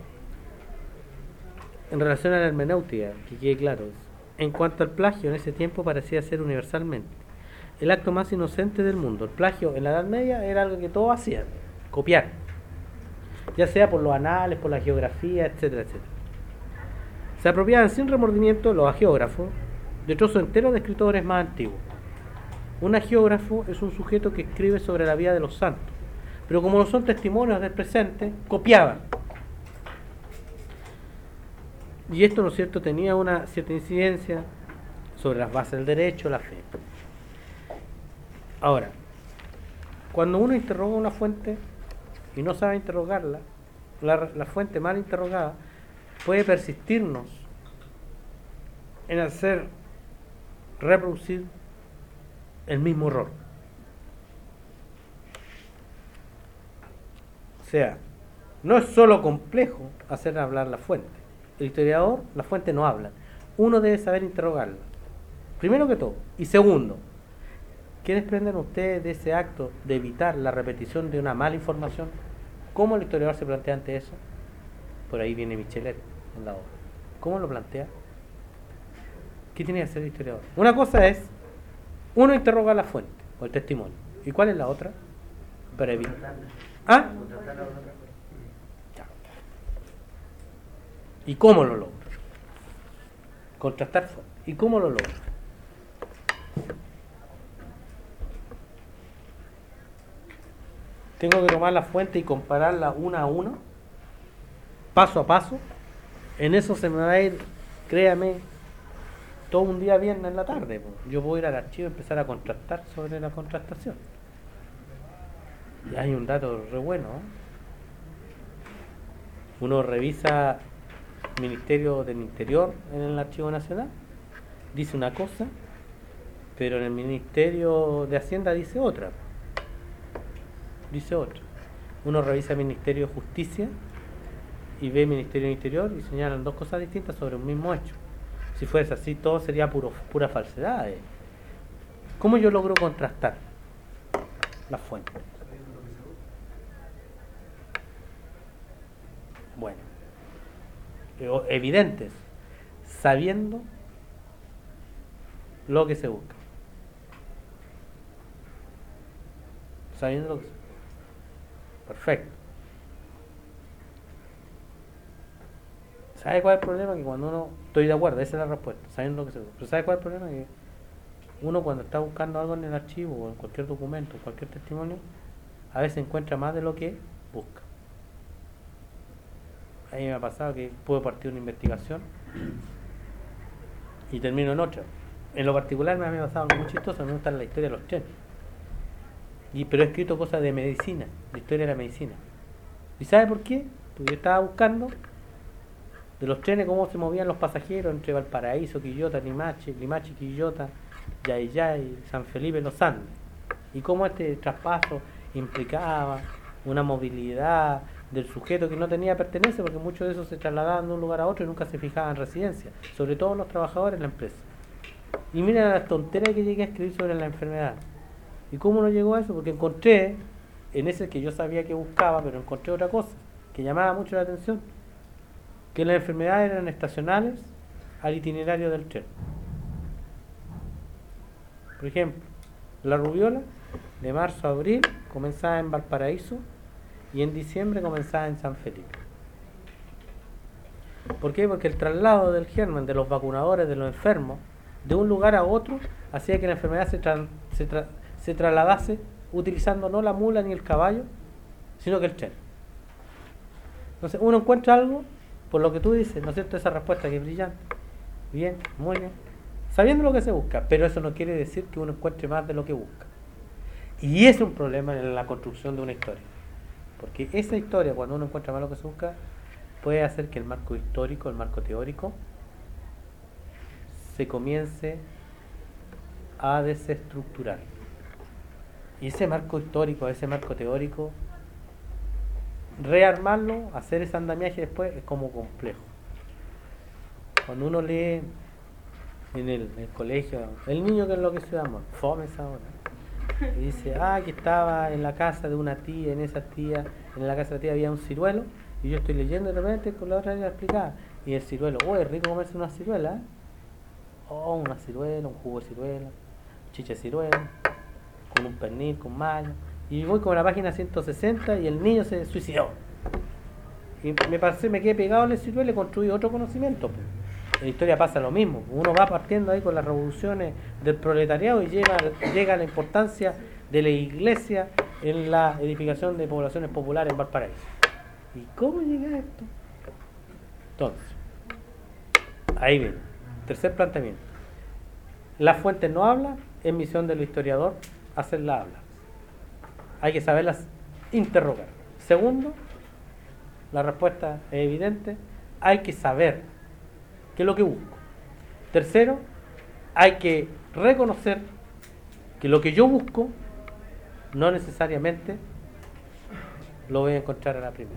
En relación a la hermenéutica, que quede claro, en cuanto al plagio, en ese tiempo parecía ser universalmente el acto más inocente del mundo. El plagio en la Edad Media era algo que todos hacían, copiar, ya sea por los anales, por la geografía, etcétera, etcétera. Se apropiaban sin remordimiento los hagiógrafos de trozos enteros de escritores más antiguos. Un hagiógrafo es un sujeto que escribe sobre la vida de los santos, pero como no son testimonios del presente, copiaban. Y esto, ¿no es cierto?, tenía una cierta incidencia sobre las bases del derecho, la fe. Ahora, cuando uno interroga una fuente y no sabe interrogarla, la, la fuente mal interrogada puede persistirnos en hacer reproducir el mismo error. O sea, no es solo complejo hacer hablar la fuente. El historiador, la fuente no habla. Uno debe saber interrogarla. Primero que todo. Y segundo, ¿qué desprenden ustedes de ese acto de evitar la repetición de una mala información? ¿Cómo el historiador se plantea ante eso? Por ahí viene Michelet en la obra. ¿Cómo lo plantea? ¿Qué tiene que hacer el historiador? Una cosa es, uno interroga la fuente o el testimonio. ¿Y cuál es la otra? Para evitar. ¿Ah? ¿Y cómo lo logra? Contrastar fuente. ¿Y cómo lo logra? Tengo que tomar la fuente y compararla una a una, paso a paso. En eso se me va a ir, créame, todo un día viernes en la tarde. Yo voy a ir al archivo y empezar a contrastar sobre la contrastación. Y hay un dato re bueno, ¿eh? Uno revisa Ministerio del Interior en el Archivo Nacional, dice una cosa, pero en el Ministerio de Hacienda dice otra. Dice otra. Uno revisa Ministerio de Justicia y ve Ministerio del Interior y señalan dos cosas distintas sobre un mismo hecho. Si fuese así, todo sería puro, pura falsedad. ¿eh? ¿Cómo yo logro contrastar las fuentes? Bueno, evidentes, sabiendo lo que se busca. Sabiendo lo que se busca. Perfecto. ¿Sabe cuál es el problema? Que cuando uno... Estoy de acuerdo, esa es la respuesta, sabiendo lo que se busca. Pero ¿sabe cuál es el problema? Que uno cuando está buscando algo en el archivo o en cualquier documento, cualquier testimonio, a veces encuentra más de lo que busca. A mí me ha pasado que puedo partir una investigación y termino en otra. En lo particular me ha pasado algo muy chistoso, me gusta la historia de los trenes. Y, pero he escrito cosas de medicina, de historia de la medicina. ¿Y sabe por qué? Porque yo estaba buscando de los trenes cómo se movían los pasajeros entre Valparaíso, Quillota, Limache, Limache, Quillota, Yayay, San Felipe, Los Andes. Y cómo este traspaso implicaba una movilidad del sujeto que no tenía pertenencia, porque muchos de esos se trasladaban de un lugar a otro y nunca se fijaban en residencia, sobre todo los trabajadores de la empresa. Y miren las tonteras que llegué a escribir sobre la enfermedad. ¿Y cómo no llegó a eso? Porque encontré, en ese que yo sabía que buscaba, pero encontré otra cosa que llamaba mucho la atención, que las enfermedades eran estacionales al itinerario del tren. Por ejemplo, la rubiola de marzo a abril comenzaba en Valparaíso y en diciembre comenzaba en San Felipe. ¿Por qué? Porque el traslado del germen, de los vacunadores, de los enfermos, de un lugar a otro, hacía que la enfermedad se, tra se, tra se trasladase utilizando no la mula ni el caballo, sino que el tren. Entonces uno encuentra algo, por lo que tú dices, ¿no es cierto? Esa respuesta que es brillante. Bien, muy bien. Sabiendo lo que se busca, pero eso no quiere decir que uno encuentre más de lo que busca. Y es un problema en la construcción de una historia. Porque esa historia, cuando uno encuentra más lo que se busca, puede hacer que el marco histórico, el marco teórico, se comience a desestructurar. Y ese marco histórico, ese marco teórico, rearmarlo, hacer ese andamiaje después es como complejo. Cuando uno lee en el, en el colegio, el niño que es lo que se da amor, fome esa hora. Y dice, ah, que estaba en la casa de una tía, en esa tía, en la casa de la tía había un ciruelo, y yo estoy leyendo de repente con la otra le explicaba, y el ciruelo, oh, es rico comerse una ciruela, ¿eh? Oh, una ciruela, un jugo de ciruela, chicha de ciruela, con un pernil, con mayo, y voy con la página ciento sesenta y el niño se suicidó. Y me pasé, me quedé pegado en el ciruelo y construí otro conocimiento, pues. En la historia pasa lo mismo, uno va partiendo ahí con las revoluciones del proletariado y llega, llega a la importancia de la iglesia en la edificación de poblaciones populares en Valparaíso. ¿Y cómo llega a esto? Entonces, ahí viene. Tercer planteamiento. Las fuentes no hablan, es misión del historiador hacerlas hablar. Hay que saberlas interrogar. Segundo, la respuesta es evidente, hay que saber qué es lo que busco. Tercero, hay que reconocer que lo que yo busco no necesariamente lo voy a encontrar a la primera.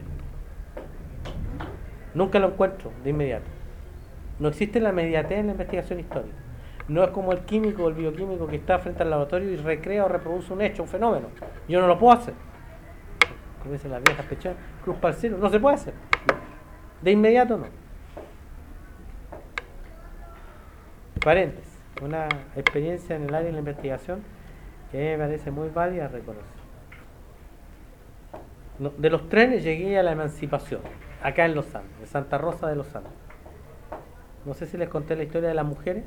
Nunca lo encuentro de inmediato. No existe la inmediatez en la investigación histórica. No es como el químico o el bioquímico que está frente al laboratorio y recrea o reproduce un hecho, un fenómeno. Yo no lo puedo hacer. Como dicen las viejas pechonas, cruz para el cielo, no se puede hacer. De inmediato no. Paréntesis, una experiencia en el área de la investigación que me parece muy válida reconocer. No, de los trenes llegué a la Emancipación, acá en Los Andes, en Santa Rosa de los Andes. No sé si les conté la historia de las mujeres.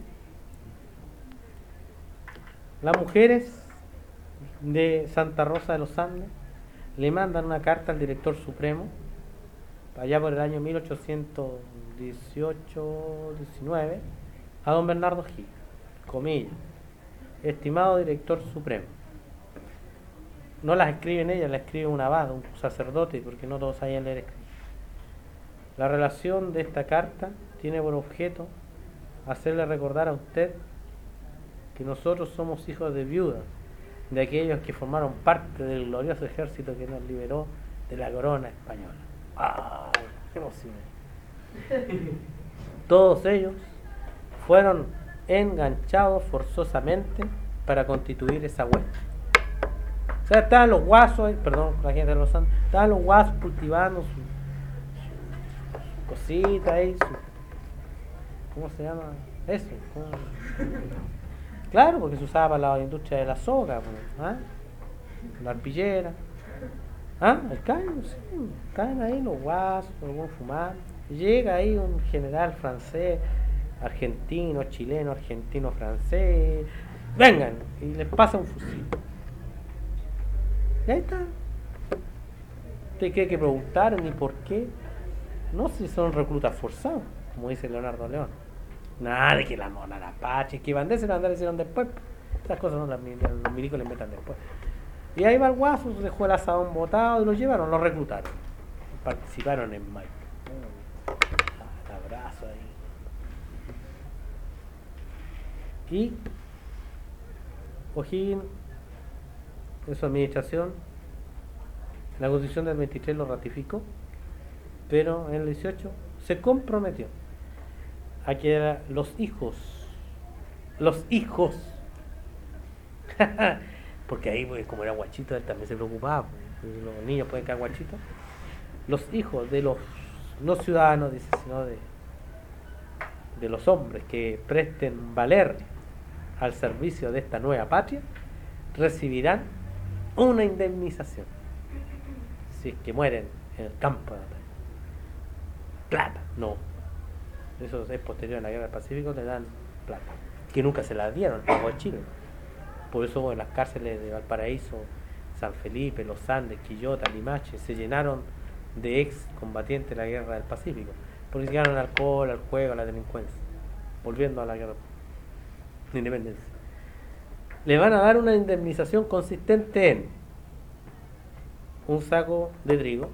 Las mujeres de Santa Rosa de los Andes le mandan una carta al director supremo, allá por el año mil ochocientos dieciocho diecinueve, a don Bernardo Gil, comillas, estimado director supremo. No las escriben ellas, las escribe un abad, un sacerdote, porque no todos sabían leer y escribir. La relación de esta carta tiene por objeto hacerle recordar a usted que nosotros somos hijos de viudas de aquellos que formaron parte del glorioso ejército que nos liberó de la corona española. ¡Ah! ¡Qué emoción! Todos ellos fueron enganchados forzosamente para constituir esa huesta. O sea, estaban los guasos, perdón, la gente de los santos, estaban los guasos cultivando su, su cosita ahí, su, ¿cómo se llama? Eso. ¿Cómo? Claro, porque se usaba para la industria de la soga, ¿ah? La arpillera, ¿ah? El caño, sí, están ahí los guasos, algunos fumando. Llega ahí un general francés, argentino, chileno, argentino, francés, vengan, y les pasa un fusil. Y ahí está. ¿Usted cree que preguntaron ni por qué? No sé si son reclutas forzados, como dice Leonardo León. Nada de que la mona, la pache, que Bandés se la hicieron después. Esas cosas no las, los milicos les metan después. Y ahí va el guaso, se dejó el asadón botado y lo llevaron, lo reclutaron. Participaron en Maipo. Abrazo ahí. Y O'Higgins, en su administración, la Constitución del veintitrés lo ratificó, pero en el dieciocho se comprometió a que era los hijos, los hijos, porque ahí pues, como era guachito, él también se preocupaba, pues, los niños pueden quedar guachitos, los hijos de los no ciudadanos, dice, sino de, de los hombres que presten valer al servicio de esta nueva patria, recibirán una indemnización si es que mueren en el campo de batalla. Plata, no. Eso es posterior a la guerra del Pacífico, le dan plata, que nunca se la dieron a los chilenos. Por eso en las cárceles de Valparaíso, San Felipe, Los Andes, Quillota, Limache, se llenaron de ex combatientes de la guerra del Pacífico, porque se llegaron al alcohol, al juego, a la delincuencia, volviendo a la guerra de independencia. Le van a dar una indemnización consistente en un saco de trigo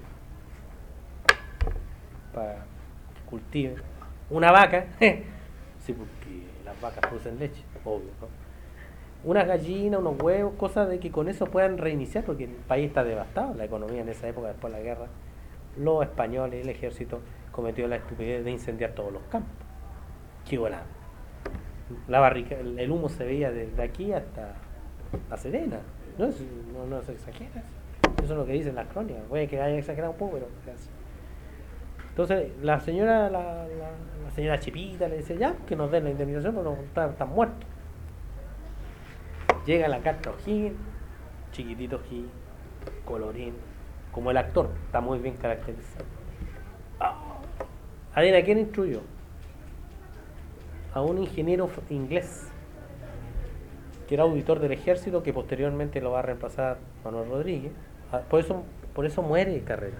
para que cultiven, una vaca, sí, porque las vacas producen leche, obvio, ¿no? Una gallina, unos huevos, cosas de que con eso puedan reiniciar, porque el país está devastado, la economía en esa época, después de la guerra, los españoles, el ejército cometió la estupidez de incendiar todos los campos. Qué volada. La barrica, el, el humo se veía desde aquí hasta La Serena, no, no, no se exagera, eso es lo que dicen las crónicas, puede que haya exagerado un poco, pero es. Entonces la señora la, la, la señora Chipita le dice, ya, que nos den la indemnización, porque no están, están muertos. Llega la carta O'Higgins, chiquitito O'Higgins, colorín, como el actor, está muy bien caracterizado. Oh. ¿Adivina quién instruyó? A un ingeniero inglés que era auditor del ejército, que posteriormente lo va a reemplazar Manuel Rodríguez. Ah, Por eso, por eso muere Carrera.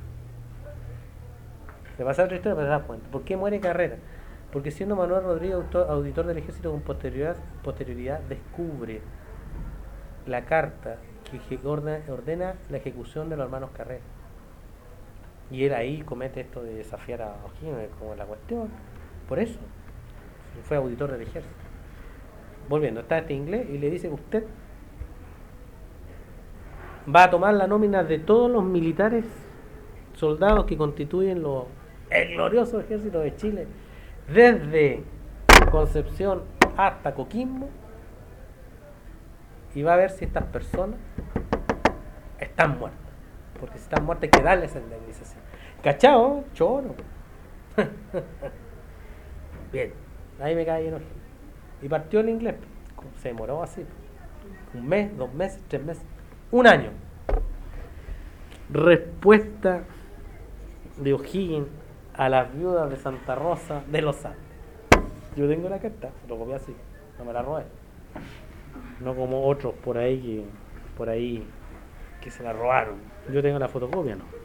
Le pasa otra historia, pero se da cuenta. ¿Por qué muere Carrera? Porque siendo Manuel Rodríguez auditor, auditor del ejército, con posterioridad, posterioridad descubre la carta que eje- ordena, ordena la ejecución de los hermanos Carrera. Y él ahí comete esto de desafiar a O'Higgins como la cuestión. Por eso fue auditor del ejército. Volviendo, está este inglés y le dice: usted va a tomar la nómina de todos los militares, soldados que constituyen los, el glorioso ejército de Chile, desde Concepción hasta Coquimbo, y va a ver si estas personas están muertas. Porque si están muertas hay que darles indemnización. ¿Cachao? Choro. Bien, ahí me cae en ojo. Y partió el inglés. Se demoró así. Un mes, dos meses, tres meses, un año. Respuesta de O'Higgins a las viudas de Santa Rosa de los Andes. Yo tengo la carta, lo copié así, no me la robé. No como otros por ahí que por ahí que se la robaron. Yo tengo la fotocopia, no.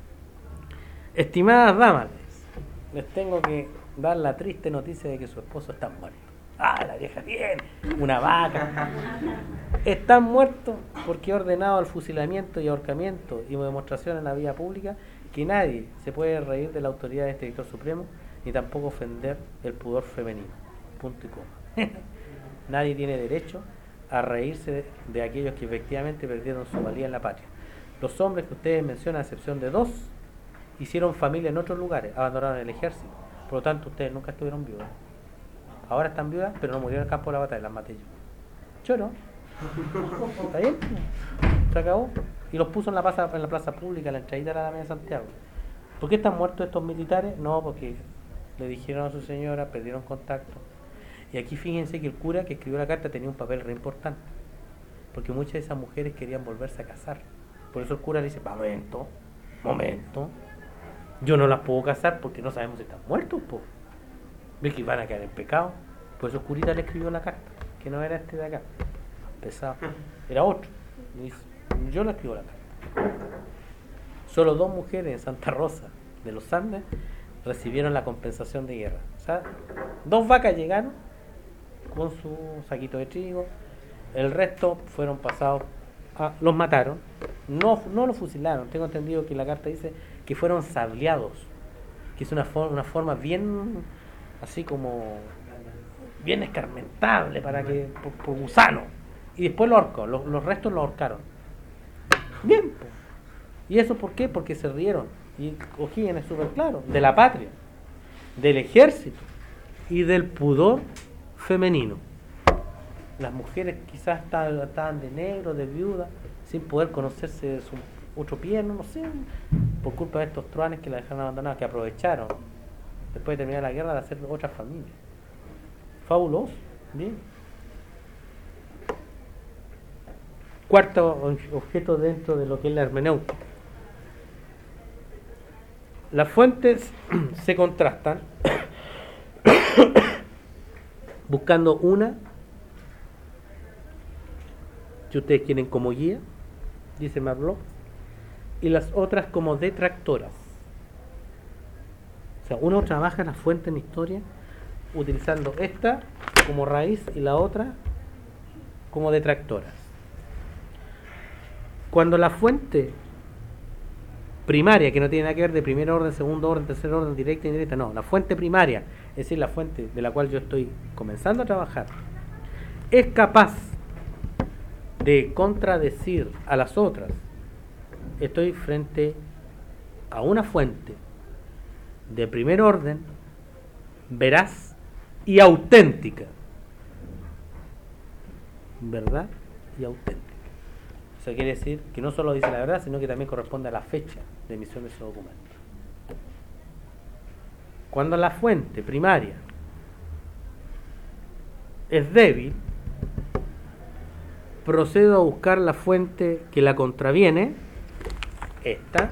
Estimadas damas, les tengo que dar la triste noticia de que su esposo está muerto. Ah, la vieja tiene una vaca. Están muertos porque he ordenado el fusilamiento y ahorcamiento y demostración en la vía pública que nadie se puede reír de la autoridad de este dictador supremo ni tampoco ofender el pudor femenino. Punto y coma. Nadie tiene derecho a reírse de, de aquellos que efectivamente perdieron su valía en la patria. Los hombres que ustedes mencionan, a excepción de dos, hicieron familia en otros lugares, abandonaron el ejército. Por lo tanto, ustedes nunca estuvieron viudas. Ahora están viudas, pero no murieron en el campo de la batalla, las maté yo. Yo no. ¿Está bien? Se acabó. Y los puso en la plaza, en la plaza pública, en la entradita de la Alameda de Santiago. ¿Por qué están muertos estos militares? No, porque le dijeron a su señora, perdieron contacto. Y aquí fíjense que el cura que escribió la carta tenía un papel re importante, porque muchas de esas mujeres querían volverse a casar. Por eso el cura le dice: momento, momento, yo no las puedo casar porque no sabemos si están muertos, po. Ves que van a quedar en pecado. Por eso el curita le escribió la carta, que no era este de acá, pesado, era otro. Le dice: yo le escribo la carta. Solo dos mujeres en Santa Rosa de los Andes recibieron la compensación de guerra. O sea, dos vacas llegaron con su saquito de trigo, el resto fueron pasados a, los mataron, no, no los fusilaron. Tengo entendido que la carta dice que fueron sableados, que es una, for, una forma bien así como bien escarmentable para que por, por gusano, y después lo ahorcó, los, los restos lo ahorcaron. Bien, pues. ¿Y eso por qué? Porque se rieron. Y O'Higgins es súper claro, de la patria, del ejército y del pudor femenino. Las mujeres quizás estaban, estaban de negro, de viuda, sin poder conocerse de su otro pierno, no sé, por culpa de estos truanes que la dejaron abandonada, que aprovecharon después de terminar la guerra de hacer otra familia. Fabuloso, bien. Cuarto objeto dentro de lo que es la hermenéutica. Las fuentes se contrastan buscando una que ustedes quieren como guía, dice Marlowe, y las otras como detractoras. O sea, uno trabaja la fuente en historia utilizando esta como raíz y la otra como detractoras. Cuando la fuente primaria, que no tiene nada que ver de primer orden, segundo orden, tercer orden, directa e indirecta, no, la fuente primaria, es decir, la fuente de la cual yo estoy comenzando a trabajar, es capaz de contradecir a las otras, estoy frente a una fuente de primer orden, veraz y auténtica. ¿Verdad? Y auténtica. Eso quiere decir que no solo dice la verdad, sino que también corresponde a la fecha de emisión de ese documento. Cuando la fuente primaria es débil, procedo a buscar la fuente que la contraviene, esta,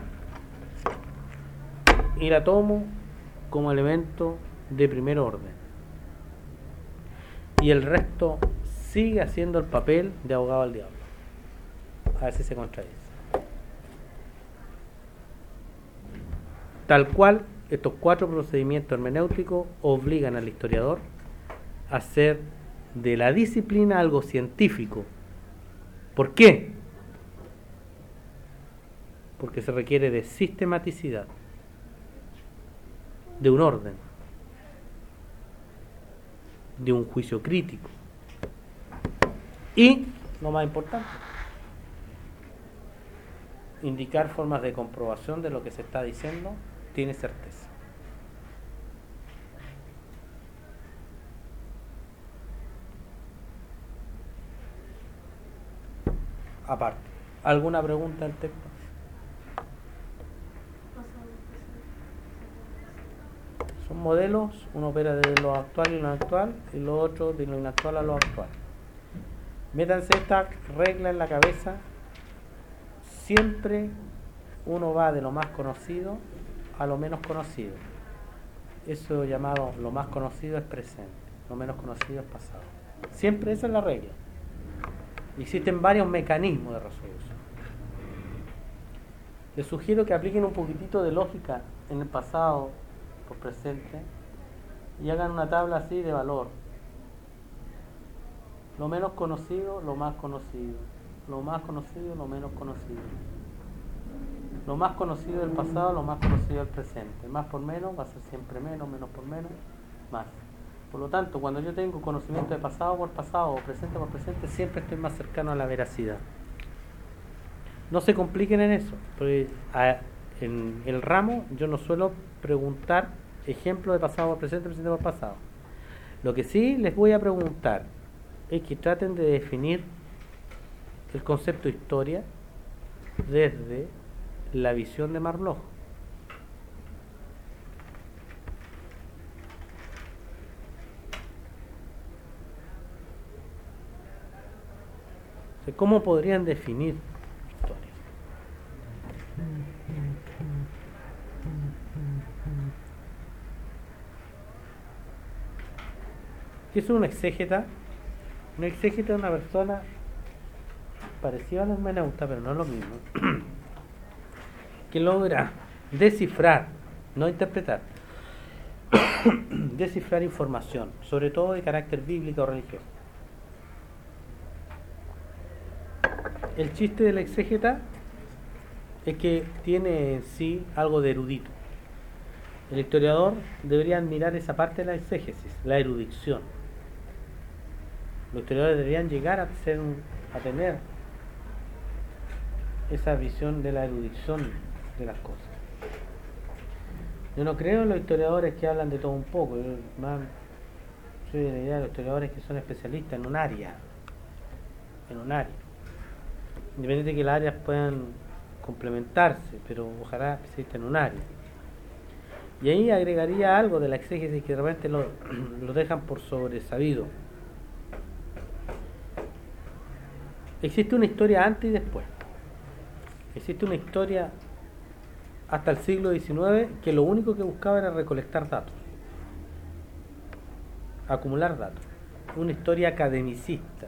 y la tomo como elemento de primer orden. Y el resto sigue haciendo el papel de abogado al diablo. A ver si se contradice. Tal cual, estos cuatro procedimientos hermenéuticos obligan al historiador a hacer de la disciplina algo científico. ¿Por qué? Porque se requiere de sistematicidad, de un orden, de un juicio crítico y, lo más importante, indicar formas de comprobación de lo que se está diciendo tiene certeza. Aparte, ¿alguna pregunta del texto? Son modelos, uno opera de lo actual y lo actual, y lo otro de lo inactual a lo actual. Métanse esta regla en la cabeza. Siempre uno va de lo más conocido a lo menos conocido. Eso llamado lo más conocido es presente, lo menos conocido es pasado. Siempre esa es la regla. Existen varios mecanismos de resolución. Les sugiero que apliquen un poquitito de lógica en el pasado por presente y hagan una tabla así de valor. Lo menos conocido, lo más conocido. Lo más conocido, lo menos conocido. Lo más conocido del pasado, lo más conocido del presente. Más por menos va a ser siempre menos, menos por menos, más. Por lo tanto, cuando yo tengo conocimiento de pasado por pasado o presente por presente, siempre estoy más cercano a la veracidad. No se compliquen en eso, porque a, en el ramo yo no suelo preguntar ejemplos de pasado por presente, presente por pasado. Lo que sí les voy a preguntar es que traten de definir el concepto historia desde la visión de Marlowe. ¿Cómo podrían definir historia? ¿Qué es un exégeta? Un exégeta es una persona parecida a la hermeneuta, pero no es lo mismo, que logra descifrar, no interpretar, descifrar información, sobre todo de carácter bíblico o religioso. El chiste del exégeta es que tiene en sí algo de erudito. El historiador debería admirar esa parte de la exégesis, la erudición. Los historiadores deberían llegar a, ser un, a tener esa visión de la erudición de las cosas. Yo no creo en los historiadores que hablan de todo un poco. Yo más soy de la idea de los historiadores que son especialistas en un área, en un área. Independiente de que las áreas puedan complementarse, pero ojalá exista en un área. Y ahí agregaría algo de la exégesis que de repente lo, lo dejan por sobresabido. Existe una historia antes y después. Existe una historia hasta el siglo diecinueve que lo único que buscaba era recolectar datos, acumular datos. Una historia academicista.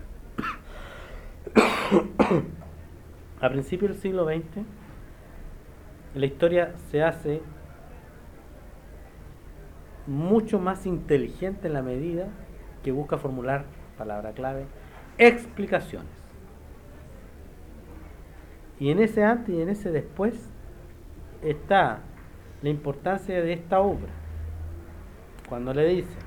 A principios del siglo veinte, la historia se hace mucho más inteligente en la medida que busca formular, palabra clave, explicaciones. Y en ese antes y en ese después está la importancia de esta obra. Cuando le dice,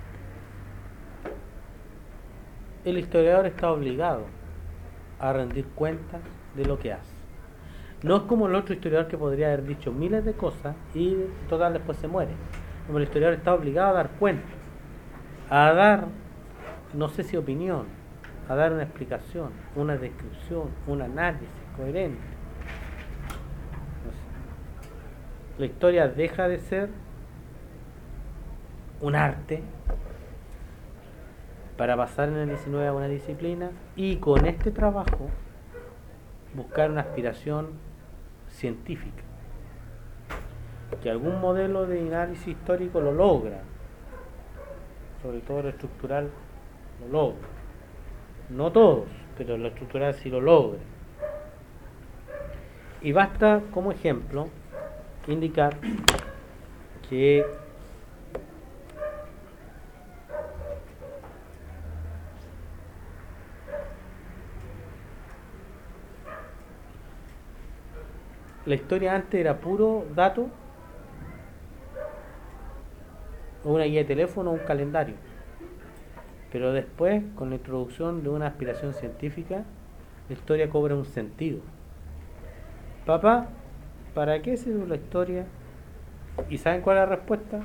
el historiador está obligado a rendir cuentas de lo que hace. No es como el otro historiador que podría haber dicho miles de cosas y total después se muere. Como el historiador está obligado a dar cuentas, a dar, no sé si opinión, a dar una explicación, una descripción, un análisis coherente. La historia deja de ser un arte para pasar en el diecinueve a una disciplina y con este trabajo buscar una aspiración científica, que algún modelo de análisis histórico lo logra, sobre todo lo estructural lo logra, no todos, pero la estructural sí lo logra. Y basta como ejemplo indicar que la historia antes era puro dato, o una guía de teléfono o un calendario, pero después, con la introducción de una aspiración científica, la historia cobra un sentido. Papá, ¿para qué sirve la historia? ¿Y saben cuál es la respuesta?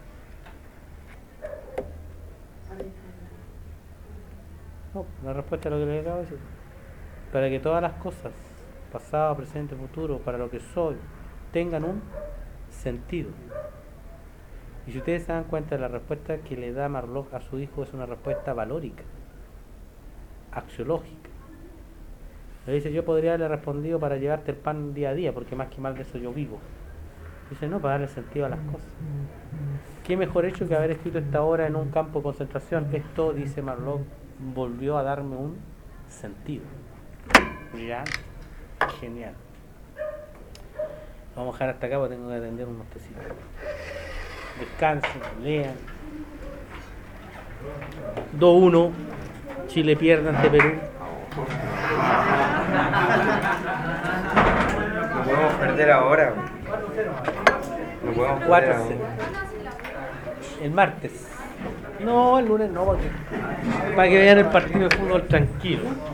No, la respuesta es lo que les acabo de decir. Para que todas las cosas, pasado, presente, futuro, para lo que soy, tengan un sentido. Y si ustedes se dan cuenta, la respuesta que le da Marlowe a su hijo es una respuesta valórica, axiológica. Le dice, yo podría haberle respondido para llevarte el pan día a día, porque más que mal de eso yo vivo. Dice, no, para darle sentido a las cosas. ¿Qué mejor hecho que haber escrito esta obra en un campo de concentración? Esto, dice Marlowe, volvió a darme un sentido. Brillante, genial. Vamos a dejar hasta acá porque tengo que atender unos tecitos. Descansen, lean. dos uno, Chile pierde ante Perú. No podemos perder ahora. No podemos perder cuatro ahora. cero. El martes. No, el lunes no, porque para que vean el partido de fútbol tranquilo.